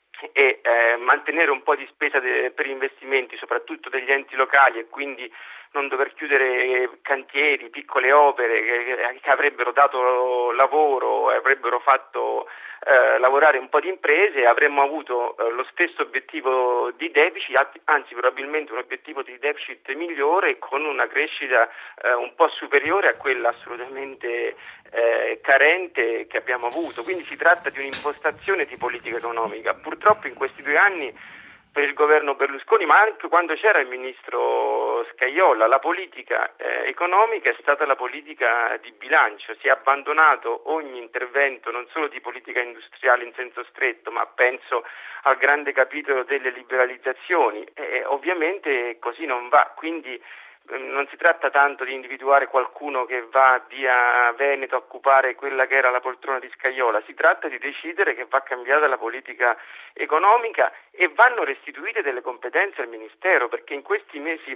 e eh, mantenere un po' di spesa de- per investimenti, soprattutto degli enti locali, e quindi non dover chiudere cantieri, piccole opere che, che avrebbero dato lavoro, avrebbero fatto eh, lavorare un po' di imprese, avremmo avuto eh, lo stesso obiettivo di deficit, anzi probabilmente un obiettivo di deficit migliore, con una crescita eh, un po' superiore a quella assolutamente eh, carente che abbiamo avuto. Quindi si tratta di un'impostazione di politica economica. Purtroppo in questi due anni, per il governo Berlusconi, ma anche quando c'era il ministro Scajola, la politica eh, economica è stata la politica di bilancio. Si è abbandonato ogni intervento, non solo di politica industriale in senso stretto, ma penso al grande capitolo delle liberalizzazioni, e ovviamente così non va. Quindi non si tratta tanto di individuare qualcuno che va via Veneto a occupare quella che era la poltrona di Scajola, si tratta di decidere che va cambiata la politica economica e vanno restituite delle competenze al Ministero, perché in questi mesi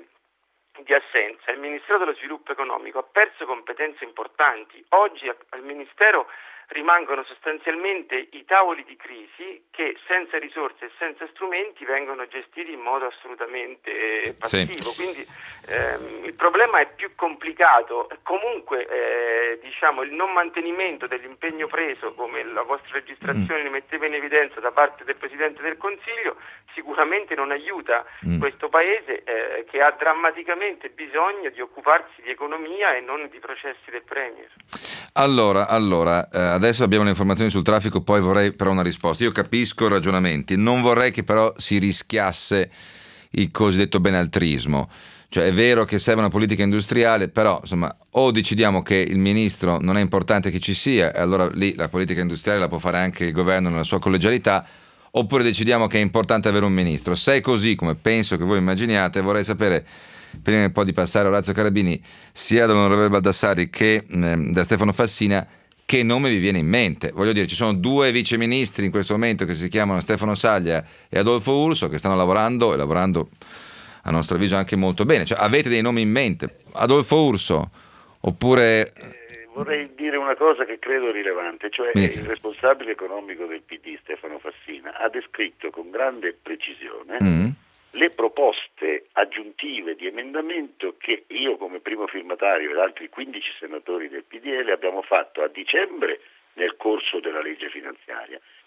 di assenza il Ministero dello Sviluppo Economico ha perso competenze importanti. Oggi al Ministero rimangono sostanzialmente i tavoli di crisi che senza risorse e senza strumenti vengono gestiti in modo assolutamente passivo. Sì. Quindi ehm, il problema è più complicato. Comunque eh, diciamo il non mantenimento dell'impegno preso, come la vostra registrazione mm. ne metteva in evidenza, da parte del Presidente del Consiglio, sicuramente non aiuta mm. questo Paese eh, che ha drammaticamente bisogno di occuparsi di economia e non di processi del Premier. Allora, allora eh, adesso abbiamo le informazioni sul traffico, poi vorrei però una risposta. Io capisco i ragionamenti, non vorrei che però si rischiasse il cosiddetto benaltrismo. Cioè è vero che serve una politica industriale, però insomma o decidiamo che il ministro non è importante che ci sia, e allora lì la politica industriale la può fare anche il governo nella sua collegialità, oppure decidiamo che è importante avere un ministro. Se è così, come penso che voi immaginiate, vorrei sapere, prima un po' di passare a Orazio Carabini, sia dall'onorevole Baldassarri che eh, da Stefano Fassina, che nome vi viene in mente? Voglio dire, ci sono due viceministri in questo momento che si chiamano Stefano Saglia e Adolfo Urso, che stanno lavorando e lavorando a nostro avviso anche molto bene. Cioè, avete dei nomi in mente? Adolfo Urso oppure... Eh, vorrei dire una cosa che credo rilevante, cioè Mi... il responsabile economico del P D, Stefano Fassina, ha descritto con grande precisione mm. le proposte aggiuntive di emendamento che io come primo firmatario ed altri quindici senatori del P D L abbiamo fatto a dicembre nel corso della legge finanziaria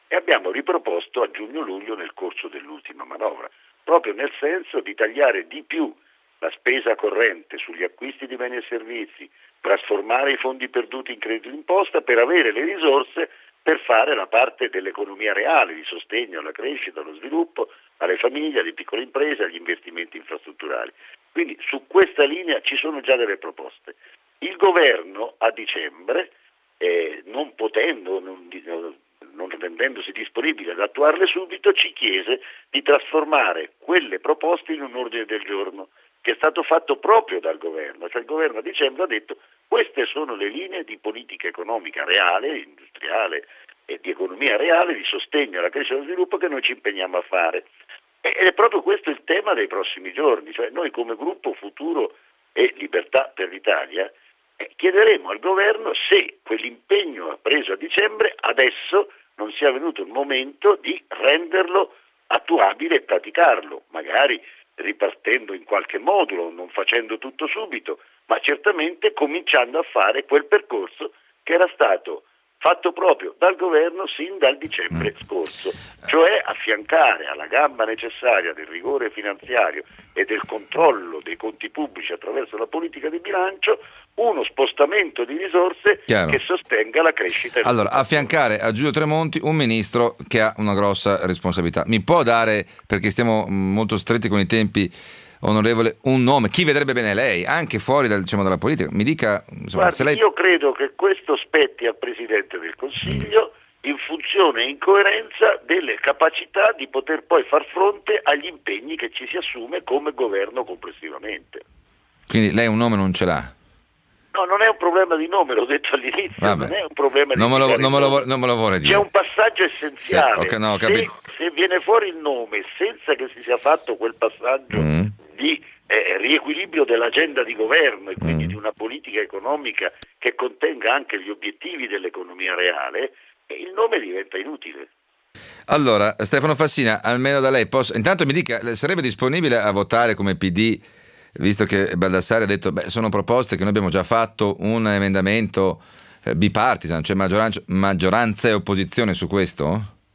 e abbiamo riproposto a giugno-luglio nel corso dell'ultima manovra, proprio nel senso di tagliare di più la spesa corrente sugli acquisti di beni e servizi, trasformare i fondi perduti in credito d'imposta per avere le risorse per fare la parte dell'economia reale, di sostegno alla crescita, allo sviluppo, alle famiglie, alle piccole imprese, agli investimenti infrastrutturali. Quindi su questa linea ci sono già delle proposte. Il governo a dicembre, eh, non potendo, non, non rendendosi disponibile ad attuarle subito, ci chiese di trasformare quelle proposte in un ordine del giorno, che è stato fatto proprio dal governo. Cioè il governo a dicembre ha detto: queste sono le linee di politica economica reale, industriale e di economia reale, di sostegno alla crescita e allo sviluppo che noi ci impegniamo a fare. Ed è proprio questo il tema dei prossimi giorni. Cioè noi come gruppo Futuro e Libertà per l'Italia eh, chiederemo al governo se quell'impegno preso a dicembre adesso non sia venuto il momento di renderlo attuabile e praticarlo, magari ripartendo in qualche modulo, non facendo tutto subito, ma certamente cominciando a fare quel percorso che era stato fatto proprio dal governo sin dal dicembre scorso, cioè affiancare alla gamba necessaria del rigore finanziario e del controllo dei conti pubblici attraverso la politica di bilancio uno spostamento di risorse Chiaro. Che sostenga la crescita. Allora, affiancare a Giulio Tremonti un ministro che ha una grossa responsabilità. Mi può dare, perché stiamo molto stretti con i tempi, onorevole, un nome? Chi vedrebbe bene lei, anche fuori dal, diciamo, dalla politica? Mi dica, insomma, Guardi, se lei... io credo che questo spetti al Presidente del Consiglio mm. in funzione e in coerenza delle capacità di poter poi far fronte agli impegni che ci si assume come governo complessivamente. Quindi lei un nome non ce l'ha? No, non è un problema di nome, l'ho detto all'inizio, Vabbè. non è un problema di non me lo, nome. non me lo, non me lo vuole dire. C'è un passaggio essenziale. Sì, okay, no, se, se viene fuori il nome senza che si sia fatto quel passaggio mm. di eh, riequilibrio dell'agenda di governo e quindi mm. di una politica economica che contenga anche gli obiettivi dell'economia reale, il nome diventa inutile. Allora, Stefano Fassina, almeno da lei posso... Intanto mi dica, sarebbe disponibile a votare come P D, visto che Baldassarri ha detto, beh, sono proposte che noi abbiamo già fatto un emendamento eh, bipartisan, cioè maggioranza, maggioranza e opposizione su questo?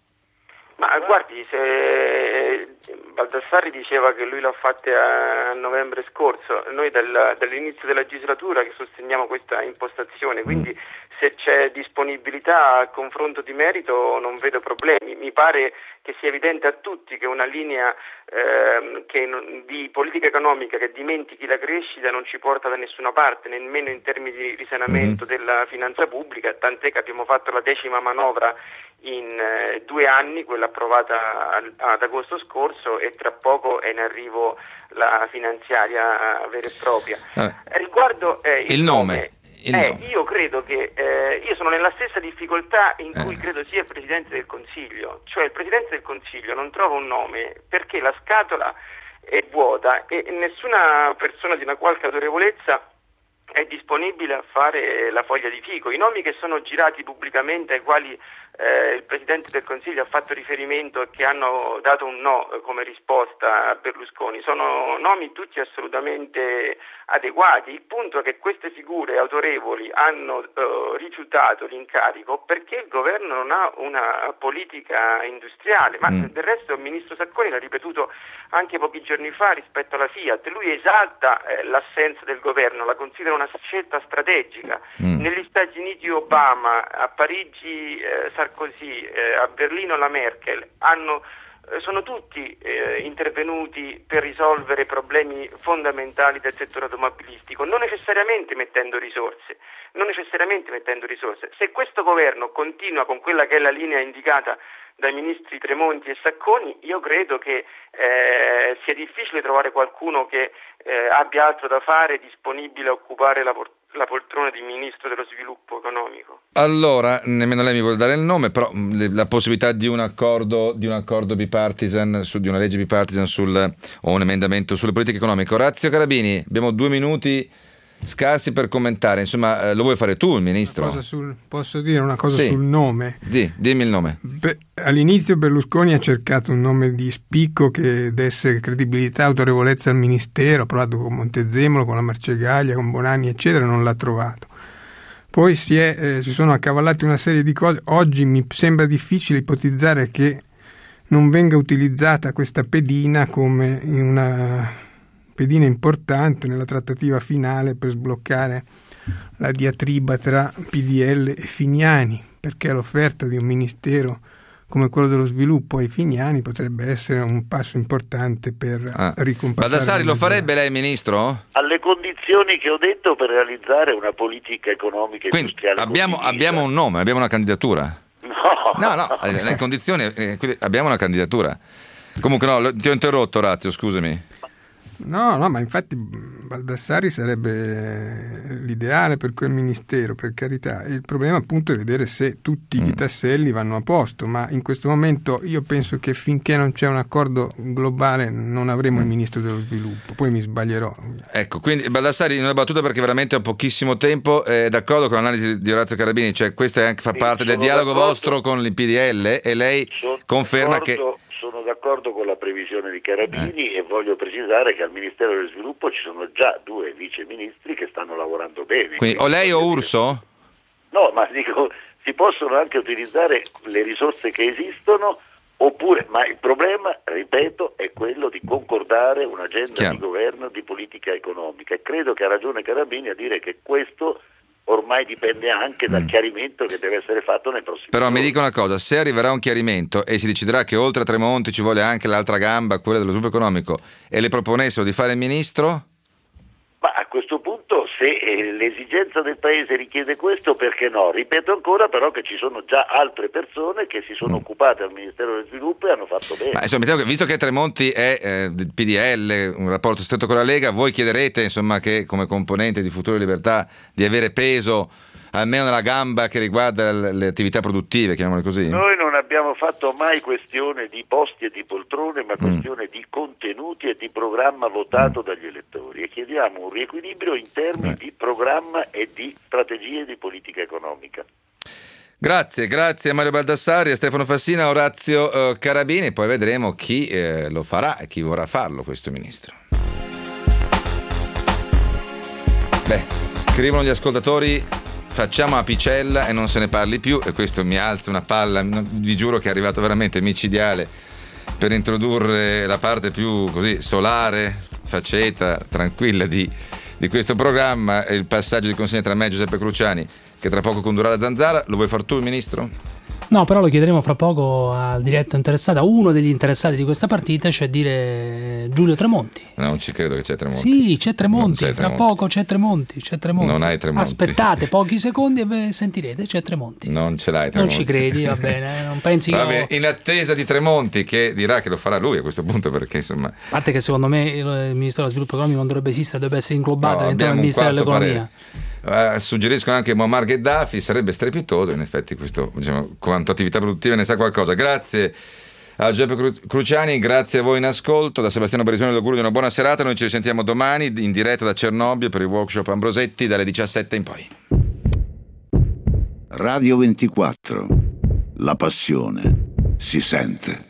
Ma guardi, se Baldassarri diceva che lui l'ha fatta a novembre scorso, noi dal, dall'inizio della legislatura che sosteniamo questa impostazione, quindi mm. se c'è disponibilità al confronto di merito non vedo problemi. Mi pare che sia evidente a tutti che una linea eh, che non, di politica economica che dimentichi la crescita non ci porta da nessuna parte, nemmeno in termini di risanamento mm. della finanza pubblica, tant'è che abbiamo fatto la decima manovra in eh, due anni, quella approvata al, ad agosto scorso, e tra poco è in arrivo la finanziaria vera e propria. Eh. Riguardo eh, il, il nome, nome il eh, nome. io credo che eh, io sono nella stessa difficoltà in cui eh. credo sia il Presidente del Consiglio, cioè il Presidente del Consiglio non trova un nome perché la scatola è vuota e nessuna persona di una qualche autorevolezza è disponibile a fare la foglia di fico. I nomi che sono girati pubblicamente, ai quali eh, il Presidente del Consiglio ha fatto riferimento e che hanno dato un no come risposta a Berlusconi, sono nomi tutti assolutamente adeguati. Il punto è che queste figure autorevoli hanno eh, rifiutato l'incarico perché il governo non ha una politica industriale, ma mm. del resto il Ministro Sacconi l'ha ripetuto anche pochi giorni fa rispetto alla Fiat. Lui esalta eh, l'assenza del governo, la considera una scelta strategica. Mm. Negli Stati Uniti Obama, a Parigi eh, Sarkozy, eh, a Berlino la Merkel hanno eh, sono tutti eh, intervenuti per risolvere problemi fondamentali del settore automobilistico, non necessariamente mettendo risorse, non necessariamente mettendo risorse. Se questo governo continua con quella che è la linea indicata dai ministri Tremonti e Sacconi, io credo che eh, sia difficile trovare qualcuno che eh, abbia altro da fare, disponibile a occupare la, por- la poltrona di ministro dello sviluppo economico. Allora, nemmeno lei mi vuole dare il nome, però la possibilità di un accordo, di un accordo bipartisan, su, di una legge bipartisan sul, o un emendamento sulle politiche economiche. Orazio Carabini, abbiamo due minuti scarsi per commentare, insomma, lo vuoi fare tu il ministro? Una cosa sul, posso dire una cosa sì. sul nome? Sì, dimmi il nome. Be- all'inizio Berlusconi ha cercato un nome di spicco che desse credibilità, autorevolezza al ministero, ha provato con Montezemolo, con la Marcegaglia, con Bonanni eccetera, non l'ha trovato. Poi si, è, eh, si sono accavallati una serie di cose. Oggi mi sembra difficile ipotizzare che non venga utilizzata questa pedina come una pedina importante nella trattativa finale per sbloccare la diatriba tra P D L e Fignani, perché l'offerta di un ministero come quello dello sviluppo ai Fignani potrebbe essere un passo importante per ah. ricompattare. Baldassarri, lo farebbe lei, ministro? Alle condizioni che ho detto per realizzare una politica economica e Quindi industriale. Abbiamo, abbiamo un nome, abbiamo una candidatura? No, no, no, le condizioni, eh, abbiamo una candidatura. Comunque no, ti ho interrotto, Orazio, scusami. No, no, ma infatti Baldassarri sarebbe l'ideale per quel ministero, per carità. Il problema appunto è vedere se tutti mm. i tasselli vanno a posto, ma in questo momento io penso che finché non c'è un accordo globale non avremo mm. il ministro dello sviluppo, poi mi sbaglierò. Ecco, quindi Baldassarri, in una battuta perché veramente ho pochissimo tempo, è d'accordo con l'analisi di Orazio Carabini, cioè questo è anche, fa sì, parte del dialogo d'accordo. vostro con il P D L e lei sono conferma d'accordo. che... Sono d'accordo con la previsione di Carabini eh. e voglio precisare che al Ministero dello Sviluppo ci sono già due vice ministri che stanno lavorando bene. Quindi o lei o Urso? No, ma dico, si possono anche utilizzare le risorse che esistono, oppure, ma il problema, ripeto, è quello di concordare un'agenda Chiaro. di governo, di politica economica, e credo che ha ragione Carabini a dire che questo ormai dipende anche dal mm. chiarimento che deve essere fatto nei prossimi Però giorni. mi dica una cosa, se arriverà un chiarimento e si deciderà che oltre a Tremonti ci vuole anche l'altra gamba, quella dello sviluppo economico, e le proponessero di fare il ministro? Ma a questo punto, se eh, l'esigenza del Paese richiede questo, perché no? Ripeto ancora però che ci sono già altre persone che si sono mm. occupate al Ministero del Sviluppo e hanno fatto bene. Ma insomma, visto che Tremonti è eh, del P D L, un rapporto stretto con la Lega, voi chiederete insomma che come componente di Futuro e Libertà di avere peso almeno nella gamba che riguarda le, le attività produttive, chiamiamole così? Noi non abbiamo fatto mai questione di posti e di poltrone, ma questione mm. di contenuti e di programma votato mm. dagli elettori, e chiediamo un riequilibrio in termini eh. di programma e di strategie di politica economica. Grazie, grazie a Mario Baldassarri, a Stefano Fassina, a Orazio eh, Carabini, poi vedremo chi eh, lo farà e chi vorrà farlo questo ministro. Beh, scrivono gli ascoltatori: facciamo apicella e non se ne parli più, e questo mi alza una palla, vi giuro che è arrivato veramente micidiale per introdurre la parte più così solare, faceta, tranquilla di, di questo programma, il passaggio di consegna tra me e Giuseppe Cruciani, che tra poco condurrà la Zanzara. Lo vuoi far tu, Ministro? No, però lo chiederemo fra poco al diretto interessato, a uno degli interessati di questa partita, cioè dire Giulio Tremonti. No, non ci credo che c'è Tremonti. Sì, c'è Tremonti, c'è fra Tremonti. poco c'è Tremonti, c'è Tremonti. Non hai Tremonti. Aspettate pochi secondi e sentirete, c'è Tremonti. Non ce l'hai Tremonti. Non ci credi, va bene, non pensi va che... bene, in attesa di Tremonti, che dirà che lo farà lui a questo punto, perché insomma... A parte che secondo me il Ministero dello Sviluppo Economico non dovrebbe esistere, dovrebbe essere inglobato no, all'interno del Ministero dell'Economia. Uh, suggeriscono anche Muammar Gheddafi, sarebbe strepitoso. In effetti questo, diciamo, quanto attività produttive ne sa qualcosa. Grazie a Giuseppe Cru- Cruciani, grazie a voi in ascolto. Da Sebastiano Barisoni l'augurio di una buona serata. Noi ci risentiamo domani in diretta da Cernobbio per il workshop Ambrosetti dalle diciassette in poi. Radio ventiquattro, la passione si sente.